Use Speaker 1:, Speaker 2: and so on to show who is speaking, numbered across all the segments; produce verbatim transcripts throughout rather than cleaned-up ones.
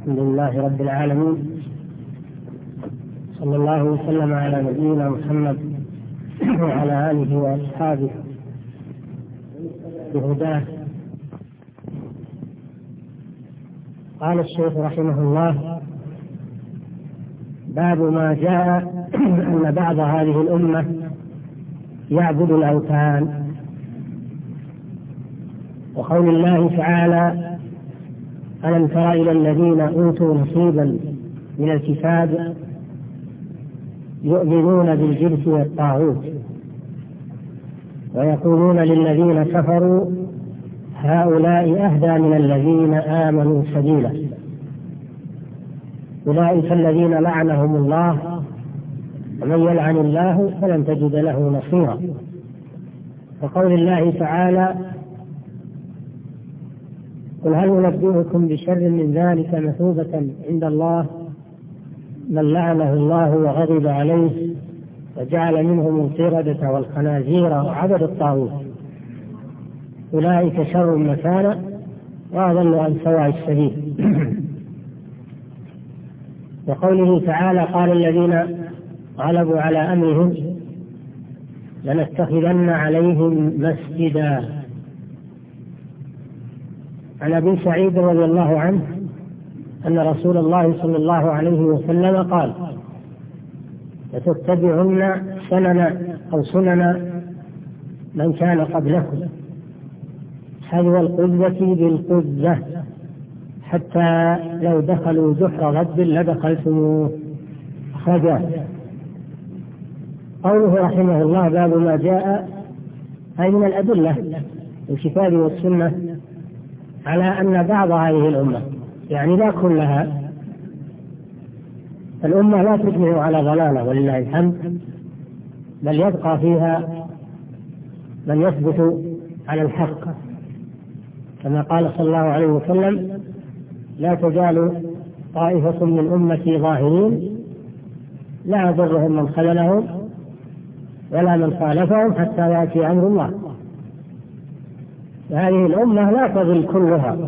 Speaker 1: الحمد لله رب العالمين، صلى الله وسلم على نبينا محمد وعلى آله وأصحابه بهداه. قال الشيخ رحمه الله: باب ما جاء أن بعض هذه الأمة يعبد الأوثان، وقول الله تعالى: ألم تر إلى الذين أوتوا نصيبا من الكتاب يؤمنون بالجبت والطاغوت ويقولون للذين كفروا هؤلاء أهدى من الذين آمنوا سبيلا أولئك الذين لعنهم الله ومن يلعن الله فلن تجد له نصيرا. وقول الله تعالى: قل هل ننبئكم بشر من ذلك مثوبة عند الله من لعنه الله وغضب عليه وجعل منهم القردة والخنازير وعبد الطاغوت أولئك شر مكانا وأضل عن سواء السبيل. وقوله تعالى: قال الذين غلبوا على أمرهم لنتخذن عليهم مسجدا. عن أبي سعيد رضي الله عنه أن رسول الله صلى الله عليه وسلم قال: لتتبعن سنن أو سنن من كان قبلكم حذو القذة بالقذة حتى لو دخلوا جحر غد لدخلتموه. خجاه. قوله رحمه الله: باب ما جاء، أي من الأدلة الكتاب والسنة على أن بعض هذه الأمة، يعني لا كلها، الأمة لا تجمع على ضلالة ولله الحمد، بل يبقى فيها من يثبت على الحق، كما قال صلى الله عليه وسلم: لا تزال طائفة من أمتي ظاهرين لا يضرهم من خذلهم ولا من خالفهم حتى يأتي أمر الله. وهذه الأمة لا تضل كلها،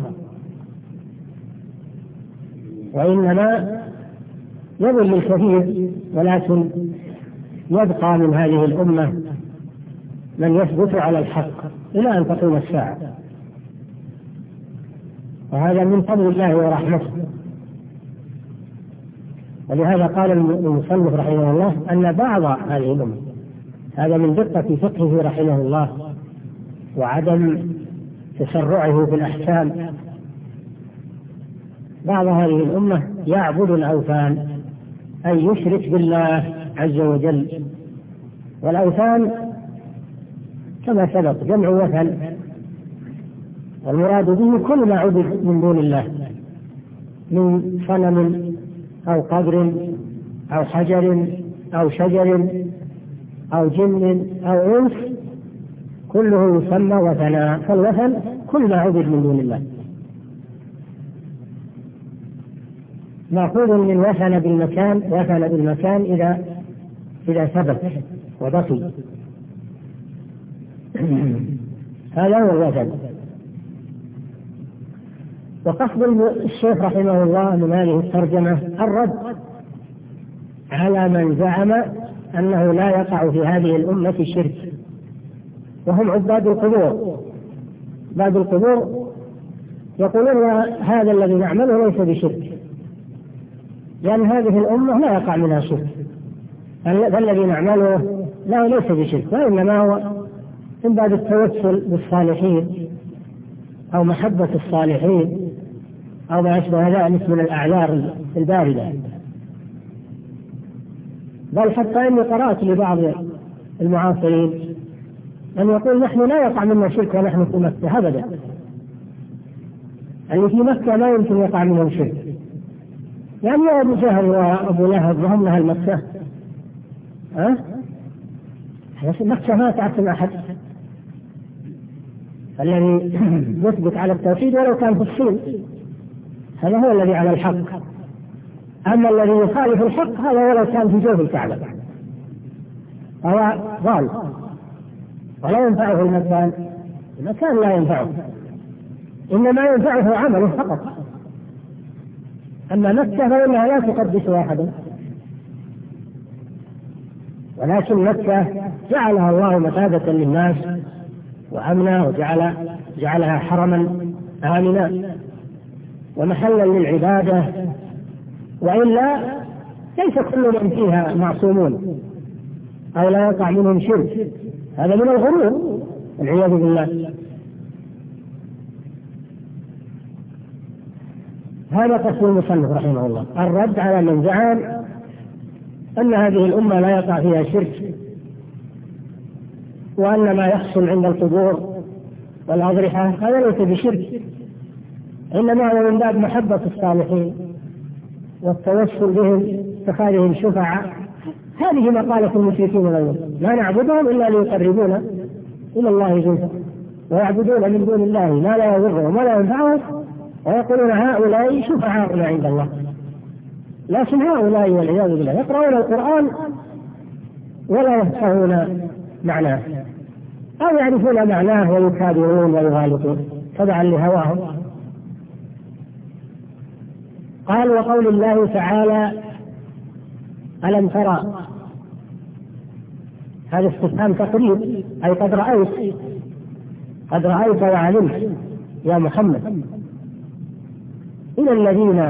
Speaker 1: وإنما يضل الكثير، ولكن يبقى من هذه الأمة من يثبت على الحق إلى أن تقوم الساعة، وهذا من فضل الله ورحمته. ولهذا قال المصنف رحمه الله أن بعض هذه الأمة، هذا من دقة فقهه رحمه الله وعدم تسرعه في الأحكام، بعض هذه الأمة يعبد الأوثان، أي يشرك بالله عز وجل. والأوثان كما سبق جمع وثن، والمراد به كل ما عبد من دون الله من صنم أو قبر أو حجر أو شجر أو جن أو أنس، كله يسمى وثنا. فالوثن كل ما عبد من دون الله، مأخوذ من وثن بالمكان، وثن بالمكان إذا إذا ثبت وبقي، هذا هو الوثن. وقصد الشيخ رحمه الله من هذه الترجمة الرد على من زعم أنه لا يقع في هذه الأمة الشرك، وهم عباد القبور. عباد القبور يقولون هذا الذي نعمله ليس بشرك، لأن هذه الأمة لا يقع منها شرك، الذي نعمله لا ليس بشرك، وإنما هو من باب التوسل بالصالحين أو محبة الصالحين أو ما أشبه ذلك من الأعذار الباردة. بل حتى إني قرأت لبعض المعاصرين أن يقول: نحن لا يقع منا شرك ونحن في مكة أبدا، اللي في مكة لا يمكن يقع منهم شرك، يعني يا أبو جهل وأبو لهب وهم أهل مكة، ها أه؟ مكة ما تعتم أحد. الذي يثبت على التوحيد ولو كان في الصين هذا هو الذي على الحق، أما الذي يخالف الحق هذا ولو كان في جوف الكعبة هو ضال ولا ينفعه المكان، المكان لا ينفعه، إنما ينفعه عمله فقط. أما مكة فإنها لا تقدس أحدا، ولكن مكة جعلها الله مثابة للناس وأمنا، وجعل جعلها حرما آمنا ومحلا للعبادة، وإلا ليس كل من فيها معصومون أو لا يقع منهم شرك، هذا من الغرور والعياذ بالله. هذا قصد المصنف رحمه الله، الرد على من زعم أن هذه الأمة لا يقع فيها شرك، وأن ما يحصل عند القبور والأضرحة هذا ليس بشرك، إنما هو من باب محبة الصالحين والتوسل بهم اتخاذهم شفعاء. هذه مقالة المشركين الأول، لا نعبدهم إلا ليقربونا إلى الله زلفى، ويعبدون من دون الله ما لا يضرهم ولا ينفعهم، ويقولون هؤلاء شفعاؤنا عند الله. لكن هؤلاء والعياذ بالله يقرؤون القرآن ولا يفقهون معناه، أو يعرفون معناه ويكابرون ويغالطون تبعا لهواهم. قال: وقول الله تعالى: ألم ترى، هذا استفهام تقريب، أي قد رأيت، قد رأيت وعلمت يا محمد إلى الذين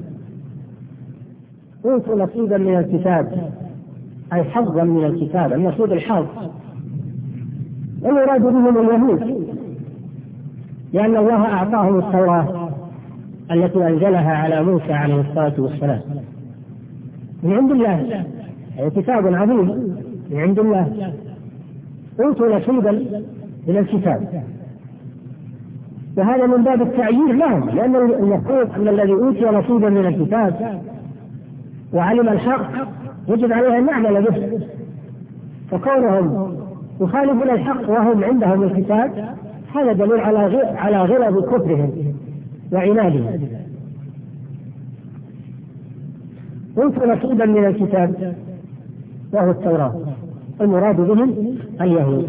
Speaker 1: أوتوا نصيبا من الكتاب، أي حظا من الكتاب، النصيب الحظ، والمراد بهم اليهود، لأن الله أعطاهم التوراة التي أنزلها على موسى عليه الصلاة والسلام من عند الله، أي كتاب عظيم من عند الله، أوتوا نصيبا من الكتاب، وهذا من باب التعيير لهم، لأن المفروض أن الذي أوتي نصيبا من الكتاب وعلم الحق يجب عليه أن نعمل به، فكونهم يخالفون الحق وهم عندهم الكتاب هذا دليل على على غلظ كفرهم وعنادهم. أوتوا نصيبا من الكتاب وهو التوراة، المراد بهم اليهود،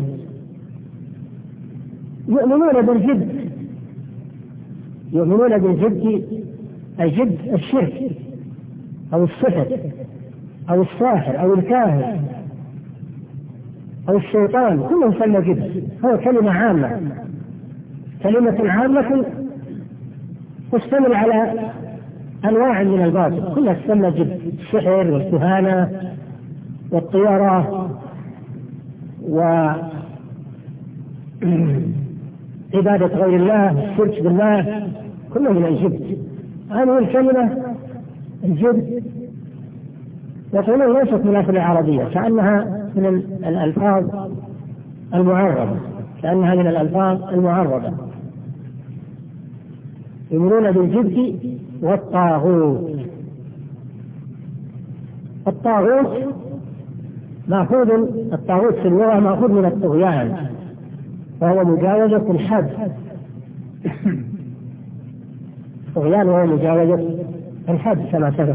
Speaker 1: يؤمنون بالجد، يؤمنون بالجد، الجد الشرك أو السحر أو الساحر أو الكاهن أو الشيطان، كلهم يسمى جد، هو كلمة عامة، كلمة عامة تشتمل على أنواع من الباطل، كلها تسمى جد، السحر والكهانة والطيرة وعبادة غير الله، الشرك بالله، كله من الجد. هذه الكلمة الجد يقولون ليست من الأصل العربية، كأنها من الألفاظ المعربة، كأنها من الألفاظ المعربة. يؤمنون بالجد والطاغوت. الطاغوت مأخوذ، الطاغوت في اللغة مأخوذ من الطغيان، وهو مجاوزة الحد، الطغيان وهو مجاوزة الحد كما سبق.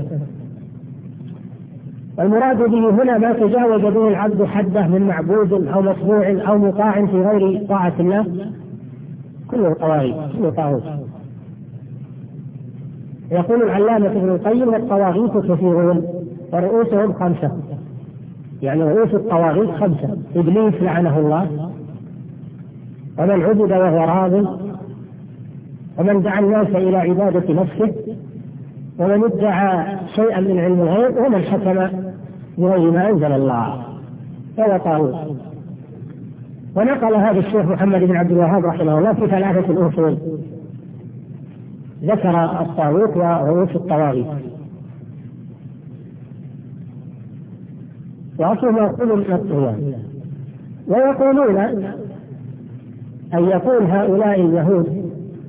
Speaker 1: والمراد به هنا ما تجاوز به العبد حده من معبود أو مصنوع أو مطاع في غير طاعة الله، كله طواغيت، كله طاغوت. يقول العلامة ابن القيم: والطواغيت كثيرون ورؤوسهم خمسة، يعني رؤوس الطواغيت خمسة: إبليس لعنه الله، ومن عبد وهو راض، ومن دعا الناس إلى عبادة نفسه، ومن ادعى شيئا من علم الغيب، ومن حكم بغير ما أنزل الله فهو طاغوت. ونقل هذا الشيخ محمد بن عبد الوهاب رحمه الله في ثلاثة الأصول، ذكر الطاغوت ورؤوس الطواغيت، وأصل ما يقول من الطغيان. ويقولون أن يقول هؤلاء اليهود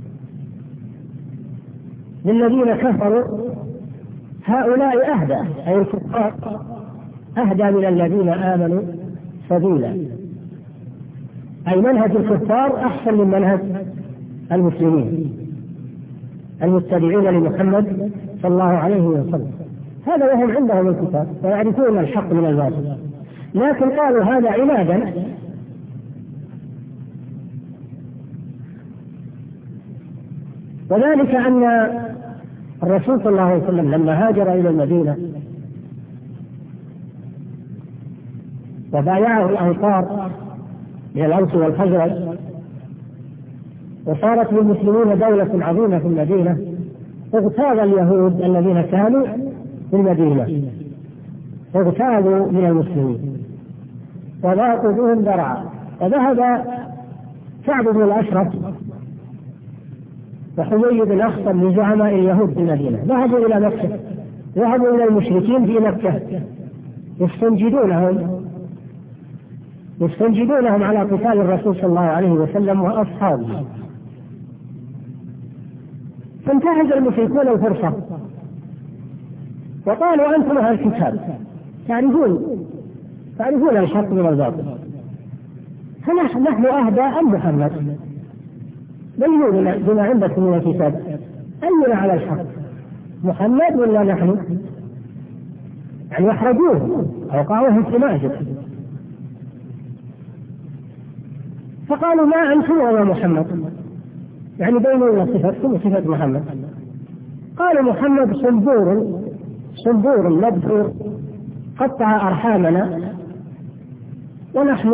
Speaker 1: للذين كفروا: هؤلاء أهدى، أي الكفار أهدى من الذين آمنوا سبيلا، أي منهج الكفار أحسن من منهج المسلمين المتبعين لمحمد صلى الله عليه وسلم. هذا وهم عندهم الكتاب ويعرفون الحق من الباطل، لكن قالوا هذا عنادا، وذلك أن الرسول صلى الله عليه وسلم لما هاجر إلى المدينة وبايعه الأنصار من الأوس والخزرج وصارت للمسلمين دولة عظيمة في المدينة، اغتاظ اليهود الذين كانوا في المدينة، اغتاظوا من المسلمين وضاقوا بهم ذرعا، فذهب كعب بن الأشرف وحيي بن أخطب من زعماء اليهود في المدينة، ذهبوا إلى مكة، ذهبوا إلى المشركين في مكة يستنجدونهم يستنجدونهم على قتال الرسول صلى الله عليه وسلم وأصحابه. فانتهز المشركون الفرصة وقالوا أنتم أهل الكتاب تعرفون تعرفون الحق من الباطل، فنحن نحن أهدى أم محمد؟ بينوا بما عندكم من الكتاب أينا على الحق، محمد ولا نحن؟ يعني يحرجوه أوقعوهم في ماجد. فقالوا ما أنتم ولا محمد، يعني بينوا صفتكم وصفة محمد. قالوا محمد صنبور صنبور مبثور قطع أرحامنا، ونحن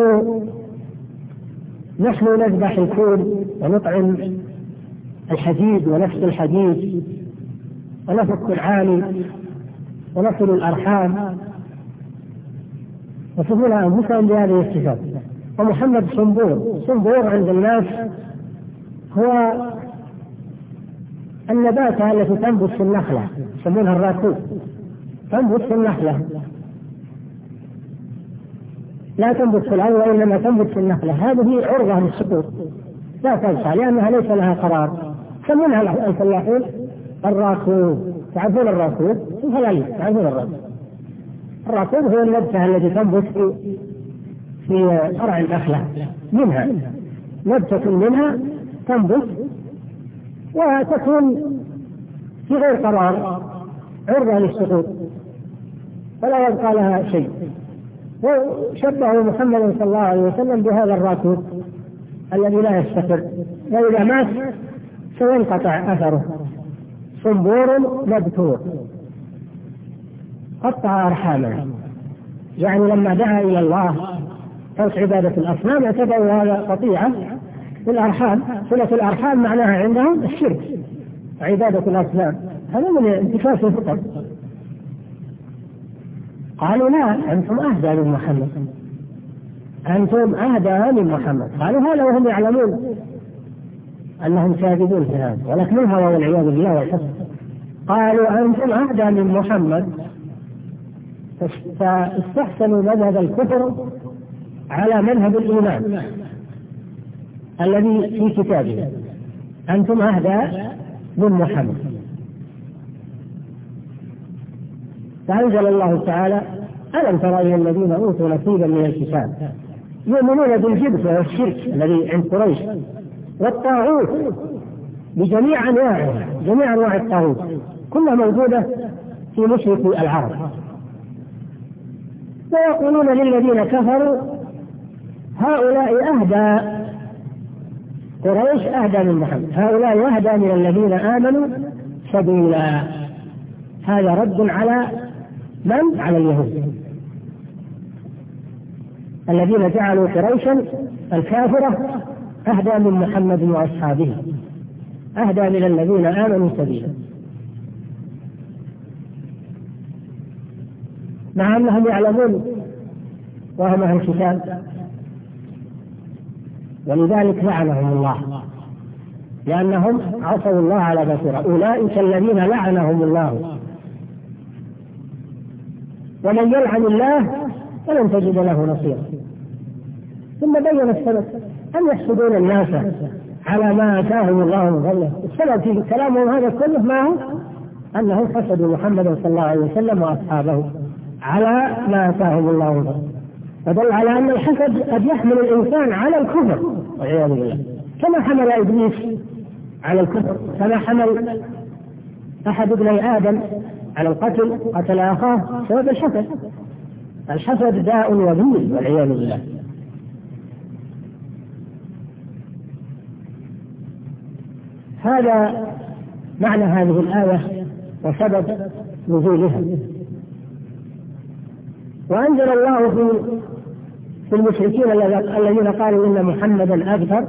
Speaker 1: نحن نذبح الكون ونطعم الحديد ونفس الحديد ونفك العالي ونصل الأرحام، وصفون أنفسهم بهذه الصفات. ومحمد صنبور صنبور عند الناس هو النباتة التي تنبت في النخلة، يسمونها الراكوب، تنبت في النخلة، لا تنبت في الأرض وإنما تنبت في النخلة، هذه عرضة للسقوط لا تنفع لأنها ليس لها قرار، يسمونها الفلاحون الراكوب. تعرفون الراكوب؟ الفلاحين تعرفون الراكوب. الراكوب هو النبتة التي تنبت في في فرع النخلة، منها نبتة منها تنبت وتكون في غير قرار عرضة للسقوط ولا يبقى لها شيء. وشبه محمد صلى الله عليه وسلم بهذا الراكوب الذي لا يستقر، وإذا مات سينقطع أثره. صنبور مبتور قطع أرحامنا، يعني لما دعا إلى الله ترك عبادة الأصنام اعتبروا هذا قطيعة الأرحام. صلة الأرحام معناها عندهم الشرك، عبادة الأصنام هذا من انتكاس الفطر. قالوا لا أنتم أهدى من محمد، أنتم أهدى من محمد. قالوا هذا وهم يعلمون أنهم كاذبون في هذا، ولكن الهوى والعياذ بالله والحسد. قالوا أنتم أهدى من محمد، فاستحسنوا مذهب الكفر على مذهب الإيمان الذي في كتابه، أنتم أهدى من محمد. فأنزل الله تعالى ألم تر إلى الذين أوتوا نصيبا من الكتاب يؤمنون بالجبت والشرك الذي عند قريش والطاغوت بجميع أنواعه، جميع أنواع الطاغوت كلها موجودة في مشرك العرب. ويقولون للذين كفروا هؤلاء أهدى، قريش أهدى من محمد، هؤلاء أهدى من الذين آمنوا سبيلا. هذا رد على من؟ على اليهود الذين جعلوا قريشا الكافرة أهدى من محمد وأصحابه، أهدى من الذين آمنوا سبيلا، مع أنهم يعلمون وهم أهل الكتاب. ولذلك لعنهم الله لأنهم عصوا الله على بصيرة. أولئك الذين لعنهم الله، ومن يلعن الله فلن تجد له نصيرا. ثم بين السبب أن يحسدون الناس على ما آتاهم الله من فضله. السبب في كلامهم هذا كله ما هو؟ أنهم حسدوا محمد صلى الله عليه وسلم وأصحابه على ما آتاهم الله من فضله، فدل على أن الحسد قد يحمل الإنسان على الكفر والعياذ بالله، كما حمل إبليس على الكفر، كما حمل أحد ابني آدم على القتل، قتل أخاه بسبب الحسد. الحسد داء وبيل والعياذ بالله. هذا معنى هذه الآية وسبب نزولها. وأنزل الله في في المشركين الذين قالوا إن محمدا أبتر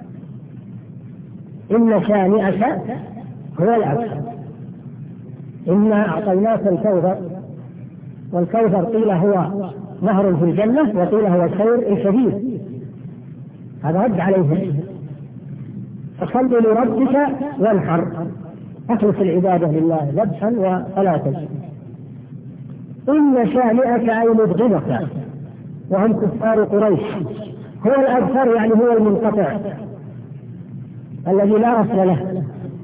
Speaker 1: إن شانئك هو الأبتر، إنا أعطيناك الكوثر، والكوثر قيل هو نهر في الجنة وقيل هو الخير الشديد. هذا رد عليهم. فصل لربك وانحر، أخلص العبادة لله ذبحا وصلاة. إن شانئك أي مبغضك وهم كفار قريش هو الأبتر، يعني هو المنقطع الذي لا أصل له.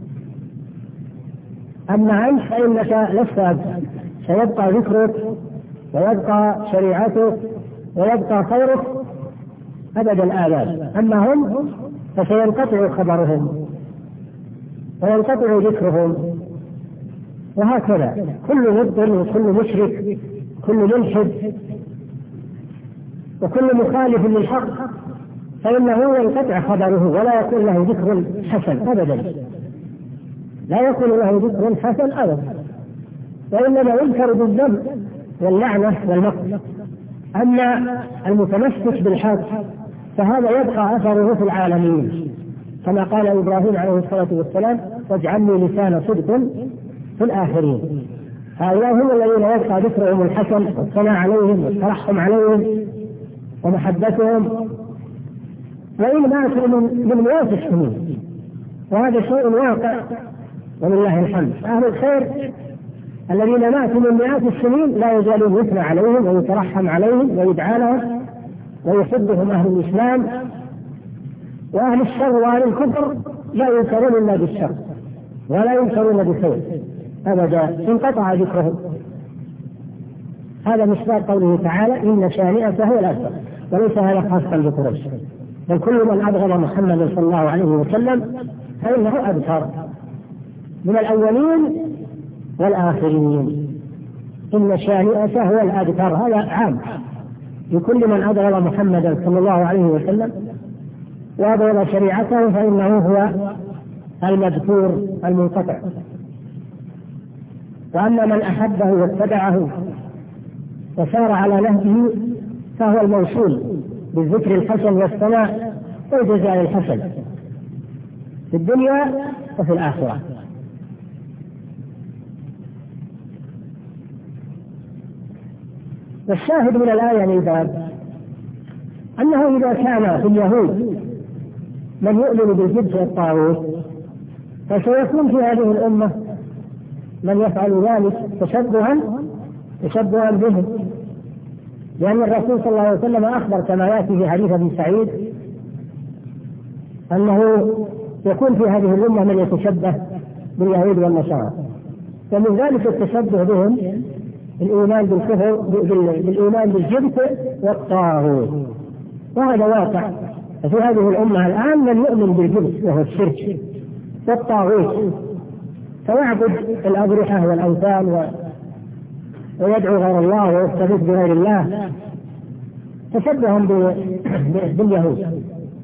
Speaker 1: أما أنت فإنك لست أبتر، سيبقى ذكرك ويبقى شريعتك ويبقى خيرك أبد الآباد. أما هم فسينقطع خبرهم وينقطع ذكرهم. وهكذا كل مبطل وكل مشرك كل ملحد وكل مخالف للحق فإنه ينقطع خبره ولا يكون له ذكر حسن أبدا، لا يكون له ذكر حسن أبدا، وإنما يذكر بالذنب واللعنة والمقت. أما المتمسك بالحق فهذا يبقى أثره في العالمين، كما قال إبراهيم عليه الصلاة والسلام واجعلني لسان صدق في الآخرين. هؤلاء هم الذين يبقى ذكرهم الحسن والثناء عليهم والترحم عليهم ومحبتهم، وإن ماتوا من مئات السنين، وهذا شيء واقع ولله الحمد. أهل الخير الذين ماتوا من مئات السنين لا يزالون يثنى عليهم ويترحم عليهم ويدعى لهم ويحبهم أهل الإسلام، وأهل الشر وأهل الكفر لا ينكرون إلا بالشر ولا ينكرون بالخير أبدا، انقطع ذكرهم. هذا مصداق قوله تعالى إن شانئك هو الأبتر، وليس هذا خاصا بقريش، بل كل من أبغض محمد صلى الله عليه وسلم فإنه أبتر من الأولين والآخرين. إن شانئك هو الأبتر، هذا عام لكل من أبغض محمدا صلى الله عليه وسلم وأبغض شريعته فإنه هو المذكور المنقطع. وأما من أحبه واتبعه وسار على نهجه فهو الموصول بالذكر الحسن والثناء والجزاء الحسن في الدنيا وفي الآخرة. والشاهد من الآية من باب أنه إذا كان في اليهود من يؤمن بالجبت والطاغوت فسيكون في هذه الأمة من يفعل ذلك تشبها تشبها بهم، لأن الرسول صلى الله عليه وسلم أخبر كما يأتي في حديث ابن سعيد أنه يكون في هذه الأمة من يتشبه باليهود والنصارى، ومن ذلك التشبه بهم الإيمان بالكفر بالإيمان بالجبت والطاغوت، وهذا واقع. ففي هذه الأمة الآن من يؤمن بالجبت وهو الشرك والطاغوت، فيعبد الأضرحة والأوثان و... ويدعو غير الله ويستغيث بغير الله تشبها ب... باليهود.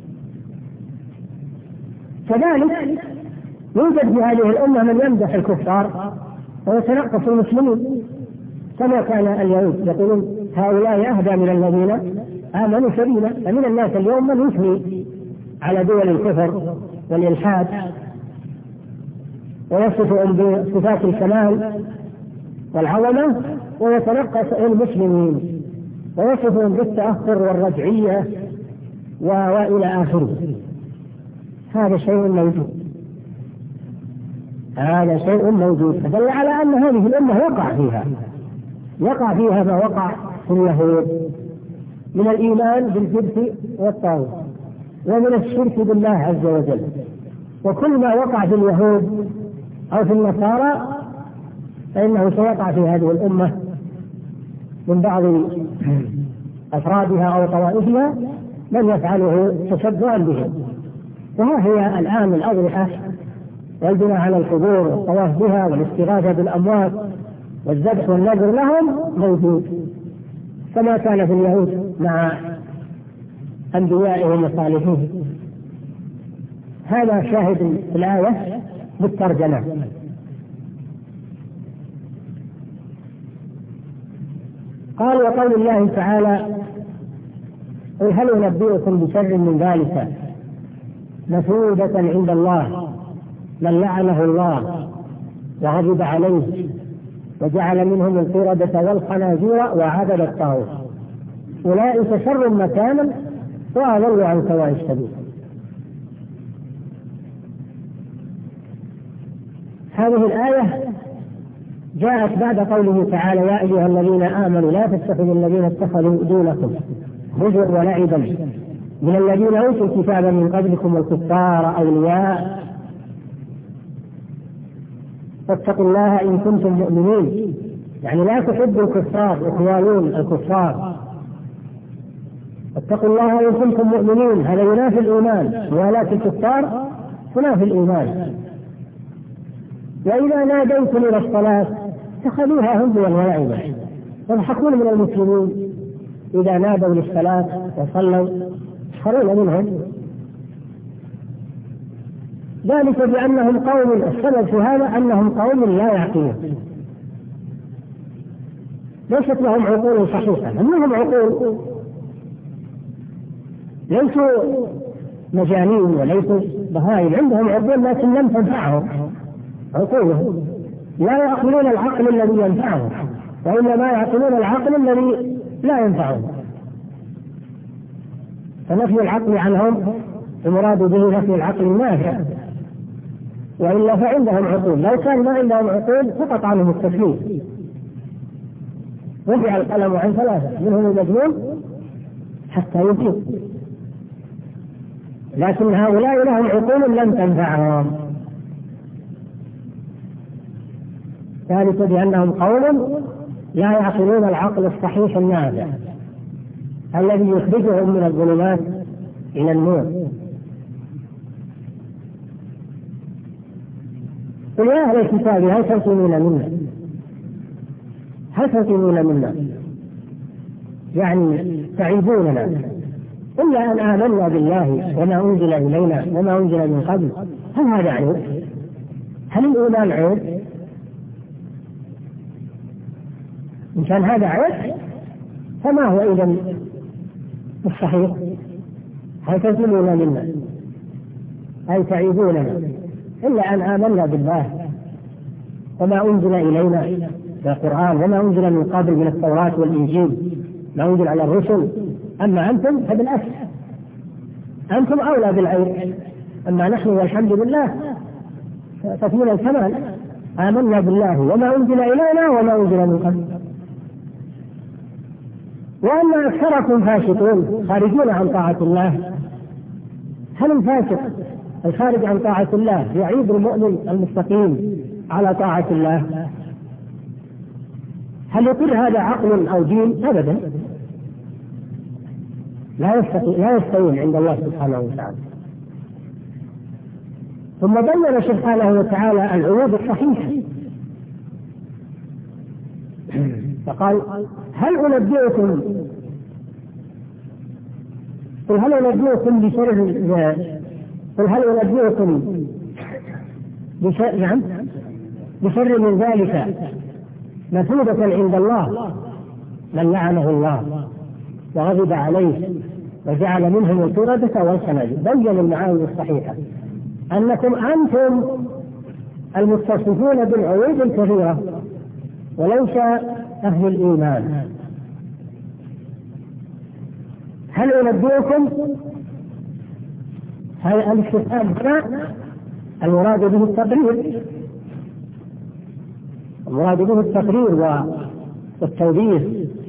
Speaker 1: كذلك يوجد في هذه الأمة من يمدح الكفار ويتنقص المسلمين، كما كان اليهود يقولون هؤلاء أهدى من الذين آمنوا سبيلا. فمن الناس اليوم من يثني على دول الكفر والإلحاد ويصفهم بصفات الكمال والعظمة ويتنقص المسلمين ويصفهم بالتأخر والرجعية وإلى آخره. هذا شيء موجود، هذا شيء موجود فدل على أن هذه الأمة وقع فيها وقع فيها ما وقع في اليهود من الإيمان بالجبت والطاغوت ومن الشرك بالله عز وجل. وكل ما وقع في اليهود أو في النصارى فإنه سيقع في هذه الأمة من بعض أفرادها أو طوائفها من يفعله تشبها بهم. وها هي الآن الأضرحة والبناء على القبور والطواف بها والاستغاثة بالأموات والذبح والنذر لهم موجود كما كان في اليهود مع أنبيائهم وصالحين. هذا شاهد في الآية بالترجمة. قال وقول الله تعالى قل هل أنبئكم بشر من ذلك مثوبة عند الله من لعنه الله وغضب عليه وجعل منهم القردة والخنازير وعبد الطاغوت أولئك شر مكانا وأضل عن سواء السبيل. هذه الآية جاءت بعد قوله تعالى يا أيها الذين آمنوا لا تتخذوا الذين اتخذوا دونكم هزوا ولعبا من الذين أوتوا الكتاب من قبلكم والكفار أولياء فاتقوا الله إن كنتم مؤمنين، يعني لا تحبوا الكفار وتوالون الكفار. اتقوا الله إن كنتم مؤمنين، هذا ينافي الإيمان، موالاة الكفار تنافي الإيمان. وإذا ناديتم إلى الصلاة اتخذوها هزوا ولعبا، يضحكون من المسلمين إذا نادوا للصلاة وصلوا يسخرون منهم، ذلك بأنهم قوم، السبب في هذا أنهم قوم لا يعقلون، ليست لهم عقول صحيحة، لهم عقول ليسوا مجانين وليسوا بهائم، عندهم عقول لكن لم تنفعهم عقولهم، لا يعقلون العقل الذي ينفعهم وإنما يعقلون العقل الذي لا ينفعهم. فنفي العقل عنهم المراد به نفي العقل النافع، وإلا فعندهم عقول، لو كان ما عندهم عقول سقط عنهم التكليف. رفع القلم عن ثلاثة منهم المجنون حتى يفيق، لكن هؤلاء لهم عقول لم تنفعهم، ذلك بأنهم قوم لا يعقلون العقل الصحيح النافع الذي يخرجهم من الظلمات إلى النور. قل يا أهل الكتاب هل تنقمون منا هل تنقمون منا يعني تعيبوننا إلا أن آمنا بالله وما أنزل إلينا وما أنزل من قبل. هل هذا عيب؟ هل الإيمان عيب؟ إن كان هذا عيب فما هو إذن الصحيح؟ هل تنقمون منا أي تعيبوننا إلا أن آمنا بالله وما أنزل إلينا في القرآن وما أنزل من قبل من التوراة والإنجيل ما أنزل على الرسل. أما أنتم فبالعكس، أنتم أولى بالعيب، أما نحن والحمد لله ففينا الكمال، آمنا بالله وما أنزل إلينا وما أنزل من قبل. وأن أكثركم فاسقون خارجون عن طاعة الله. هل الفاسق الخارج عن طاعة الله يعيب المؤمن المستقيم على طاعة الله؟ هل يقول هذا عقل أو دين؟ أبدا، لا يستطيع لا يستوون عند الله سبحانه وتعالى. ثم بين سبحانه وتعالى العيوب الصحيحة فقال هل أنبئكم قل هل أنبئكم بشر قل هل أنبئكم بشر نعم بشر من ذلك مثوبة عند الله من لعنه الله وغضب عليه وجعل منهم القردة والخنازير. بين المعاني الصحيحة أنكم أنتم المتصفون بالعيوب الكثيرة وليس أهل الإيمان. هل أنبئكم هذا الاستفهام هنا المراد به التقرير المراد به التقرير والتوبيخ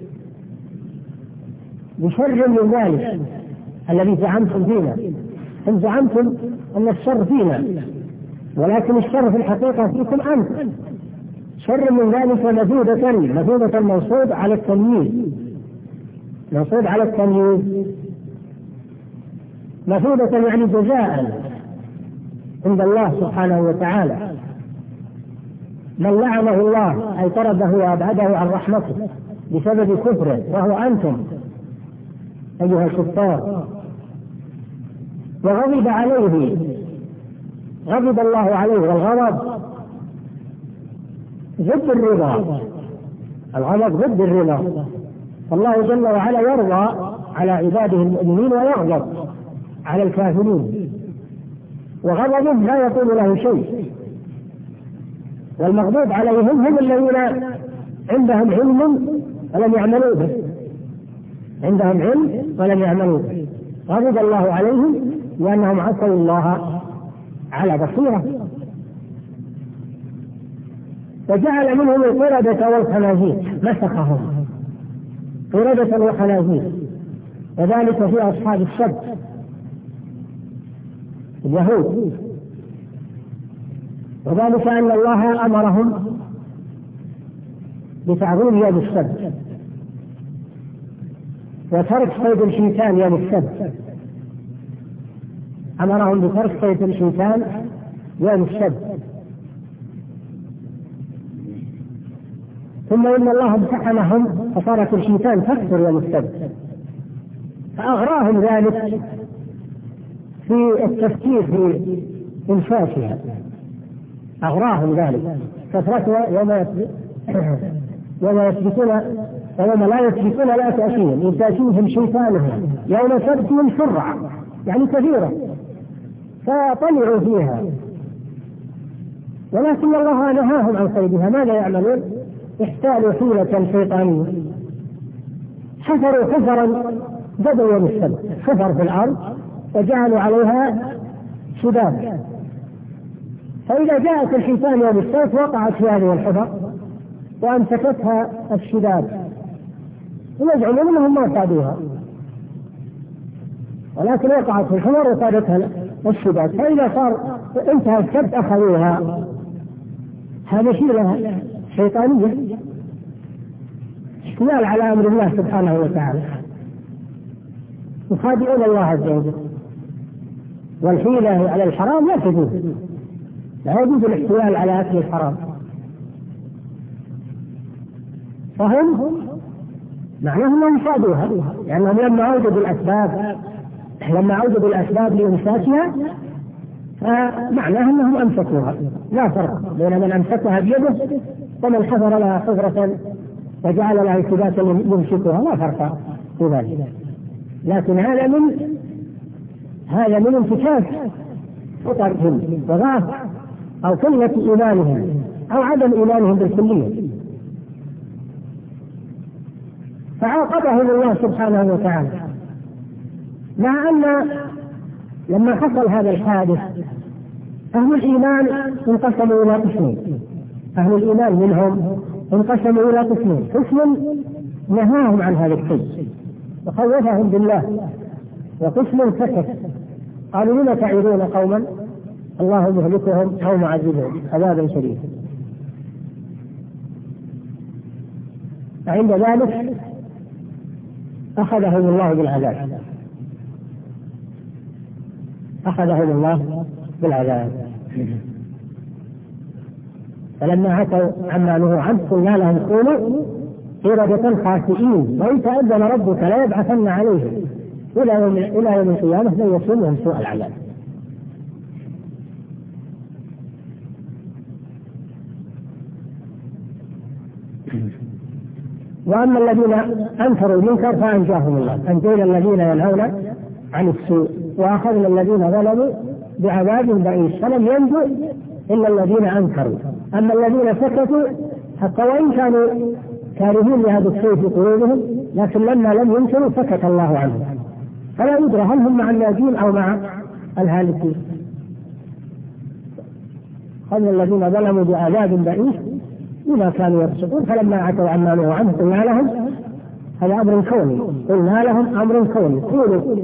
Speaker 1: بشر من ذلك الذي زعمتم فينا. هم زعمتم أن الشر فينا ولكن الشر في الحقيقة فيكم أنتم. شر من ذلك مزودة مزودة موصود على التمييز موصود على التمييز مزودة يعني جزاء عند الله سبحانه وتعالى. من لعنه الله أي طرده وأبعده عن رحمته بسبب كفره وهو أنتم أيها الكفار. وغضب عليه غضب الله عليه، والغضب ضد الرضا، الغضب ضد الرضا. الله جل وعلا يرضى على عباده المؤمنين ويغضب على الكافرين، وغضبه لا يكون له شيء. والمغضوب عليهم هم الذين عندهم علم ولم يعملوا به، عندهم علم ولم يعملوا به، غضب الله عليهم لأنهم عصوا الله على بصيرة. وجعل منهم القردة والخنازير، مسخهم قردة وخنازير، وذلك في أصحاب السبت اليهود. وذلك أن الله أمرهم بتعظيم يوم السبت وترك صيد الحيتان يوم السبت، أمرهم بترك صيد الحيتان يوم السبت. ثم إن الله امتحنهم فصارت الحيتان تكثر يوم السبت، فأغراهم ذلك في التفكير في إنفاسها، أغراهم ذلك كثرتها يوم يوم يثبتون ويوم لا يثبتون لا تأتيهم، إذ تأتيهم شيطانهم يوم سبتهم شرعا، يعني كثيرة، فطلعوا فيها. ولكن الله نهاهم عن صيدها. ماذا يعملون؟ احتالوا حيلة شيطانية، حفروا حفرا بدوا يوم السبت، حفر في الأرض وجعلوا عليها شباب، فإذا جاءت الحيتان يوم السبت وقعت في هذه الحفر وأمسكتها الشباب، ويزعمون أنهم ما صادوها، ولكن وقعت في الحفر وصادتها الشباب، فإذا صار انتهى السبت أخذوها. هذا حيلة شيطانية، اشتغال على أمر الله سبحانه وتعالى، يخادعون الله عز وجل. والحيلة على الحرام لا تجوز، لا يجوز الاحتيال على أكل الحرام. فهم معناهم أنهم صادوها، لأنهم لما عودوا بالأسباب لما عودوا بالأسباب لإمساكها فمعناها أنهم أمسكوها. لا فرق بين من أمسكها بيده ومن حفر لها حفرة وجعل لها سباتا يمسكها، لا فرق في ذلك. لكن هذا من هذا من انتكاس فطرهم وضعف أو قلة إيمانهم أو عدم إيمانهم بالكلية، فعاقبهم الله سبحانه وتعالى. مع أن لما حصل هذا الحادث أهل الإيمان انقسموا إلى قسمين، أهل الإيمان منهم انقسموا إلى قسمين، قسم نهاهم عن هذا الشيء وخوفهم بالله، وقسم سكت قالوا لما تعيرون قوما الله مهلكهم أو معذبهم عذابا شديدا. فعند ذلك أخذهم الله بالعذاب، أخذهم الله بالعذاب. فلما عتوا عما نهوا عنه قلنا لهم كونوا قردة خاسئين، وإن تأذن ربك لا يبعثن عليهم إلى يوم إلى يوم القيامة من يصومهم سوء العذاب. وأما الذين أنكروا المنكر فأنجاهم الله، أنجينا الذين ينهون عن السوء وأخذنا الذين ظلموا بعذاب بئيس، فلم ينجو إلا الذين أنكروا. أما الذين سكتوا حتى وإن كانوا كارهين لهذا الشيء في قلوبهم، لكن لما لم ينكروا سكت الله عنهم، فلا يدرى هل هم مع الناجين أو مع الهالكين. أخذنا الذين ظلموا بعذاب بئيس بما كانوا يفسقون، فلما عتوا عما نهوا عنه قلنا لهم هذا أمر كوني، قلنا لهم أمر كوني كونوا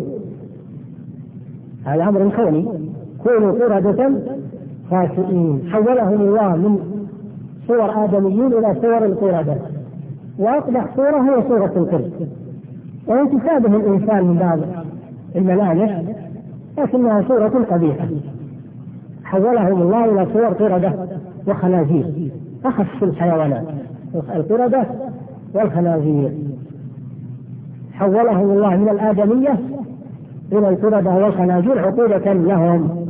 Speaker 1: هذا أمر كوني كونوا قردة خاسئين. حولهم الله من صور آدميين إلى صور القردة، وأقبح صورة هي صورة القرد، وهي تشابه الإنسان من بعض الملامح لكنها صورة قبيحة. حولهم الله إلى صور قردة وخنازير، أخف الحيوانات القردة والخنازير. حولهم الله من الآدمية إلى القردة والخنازير عقوبة لهم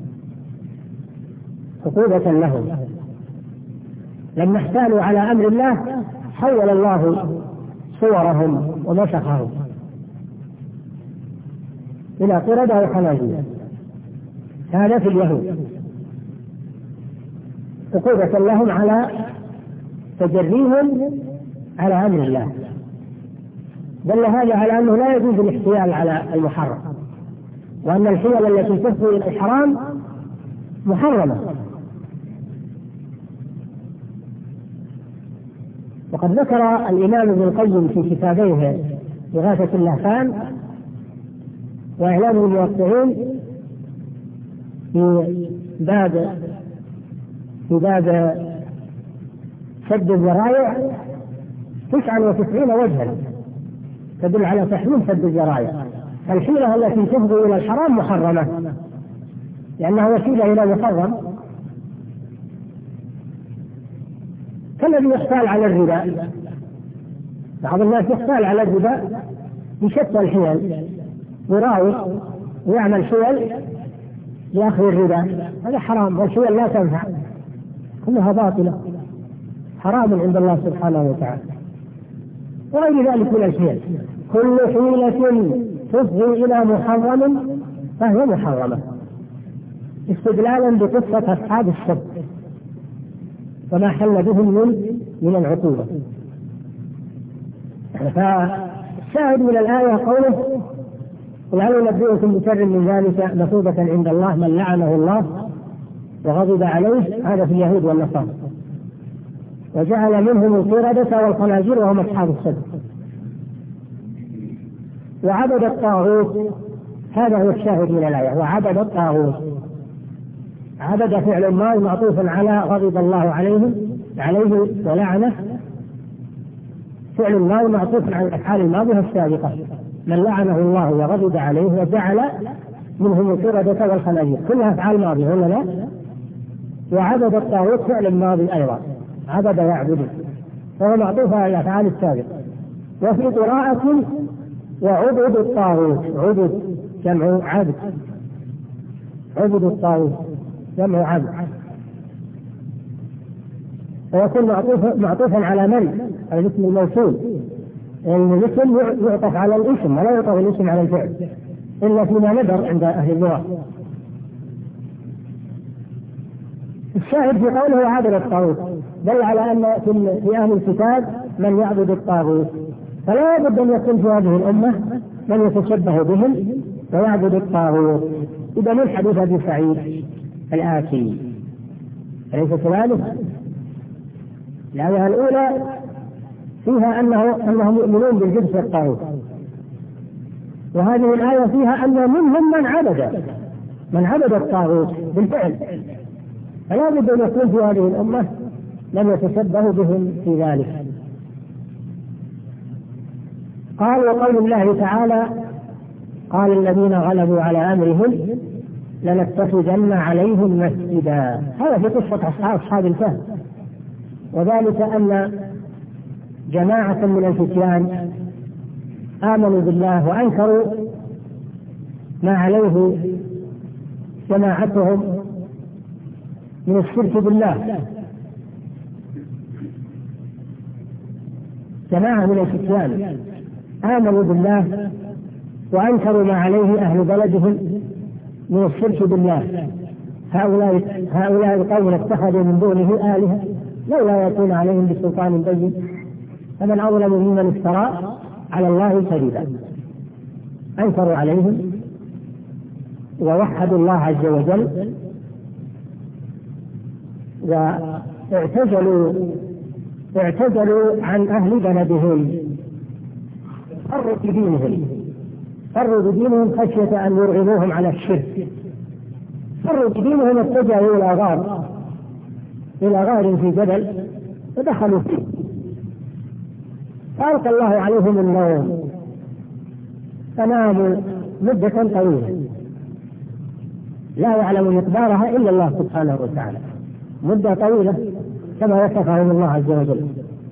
Speaker 1: عقوبة لهم لما احتالوا على أمر الله. حول الله صورهم ومسخهم إلى قردة وخنازير. هذا في اليهود عقوبة لهم على تجريهم على أمر الله. دل هذا على أنه لا يجوز الاحتيال على المحرم، وأن الحيل التي تفضي إلى الحرام محرمة. وقد ذكر الإمام ابن القيم في كتابيه إغاثة اللهفان وإعلام الموقعين في باب في باب سد الذرائع تسعة وتسعين وجها تدل على تحريم سد الذرائع. الحيلة التي تفضي إلى الحرام محرمة لأنها وسيلة إلى محرم، كالذي يحتال على الربا. بعض الناس يحتال على الربا بشتى الحيل، يراوغ ويعمل حيل لأخذ الربا، هذا حرام، والحيل لا تنفع، كلها باطلة حرام عند الله سبحانه وتعالى. وغير ذلك من الحيل، كل حيلة تفضي إلى محرم فهي محرمة، استدلالا بقصة أصحاب السبت وما حل بهم من من العقوبة. فالشاهد من الآية قوله: قل هل نبئكم بشر من ذلك مثوبة عند الله من لعنه الله وغضب عليه، هذا في اليهود والنصارى، وجعل منهم القردة والخنازير وهم أصحاب السبت، وعبد الطاغوت. هذا هو الشاهد من الآية، وعبد الطاغوت. عبد فعل الماضي معطوف على غضب الله عليهم عليه ولعنه، فعل الماضي معطوف على الأفعال الماضية السابقة، من لعنه الله وغضب عليه وجعل منهم القردة والخنازير، كلها أفعال ماضية ولا لا؟ وعبد الطاغوت فعل الماضي أيضا، عبد يعبد، فهو معطوف على الأفعال السابقة. وفي قراءة وعبد الطاغوت، عبد جمع عبد، عبد الطاغوت جمع عبد، ويكون معطوفا على من؟ على الاسم الموصول، يعني الاسم يعطف على الاسم ولا يعطف الاسم على الفعل إلا فيما ندر عند أهل اللغة. الشاهد في قوله عبد الطاغوت دل على أن في أهل الكتاب من يعبد الطاغوت، فلا بد أن يكون في هذه الأمة من يتشبه بهم ويعبد الطاغوت. إذا من حديث أبي سعيد الآتي أليس كذلك؟ الآية الأولى فيها أنه أنهم يؤمنون بالجبس والطاغوت، وهذه الآية فيها أن منهم من عبد من عبد الطاغوت بالفعل، فلا بد أن يكون في هذه الأمة من يتشبه بهم في ذلك. قال: وقول الله تعالى: قال الذين غلبوا على أمرهم لنتخذن عليهم مسجدا. هذا في قصة أصحاب الكهف، وذلك أن جماعة من الفتيان آمنوا بالله وأنكروا ما عليه جماعتهم من الشرك بالله. جماعة من الفتيان آمنوا بالله وأنكروا ما عليه أهل بلدهم من الشرك بالله. هؤلاء هؤلاء القوم اتخذوا من دونه آلهة لولا يأتون عليهم بسلطان بين، فمن أظلم ممن افترى على الله كذبا. أنكروا عليهم ووحدوا الله عز وجل، واعتزلوا اعتزلوا عن أهل بلدهم، فروا بدينهم فروا بدينهم خشية أن يرغموهم على الشرك. فروا بدينهم، اتجهوا إلى غار إلى غار في جبل ودخلوا فيه، فألقى الله عليهم النوم فناموا مدة طويلة لا يعلم مقدارها إلا الله سبحانه وتعالى، مدة طويلة كما وصفهم الله عز وجل.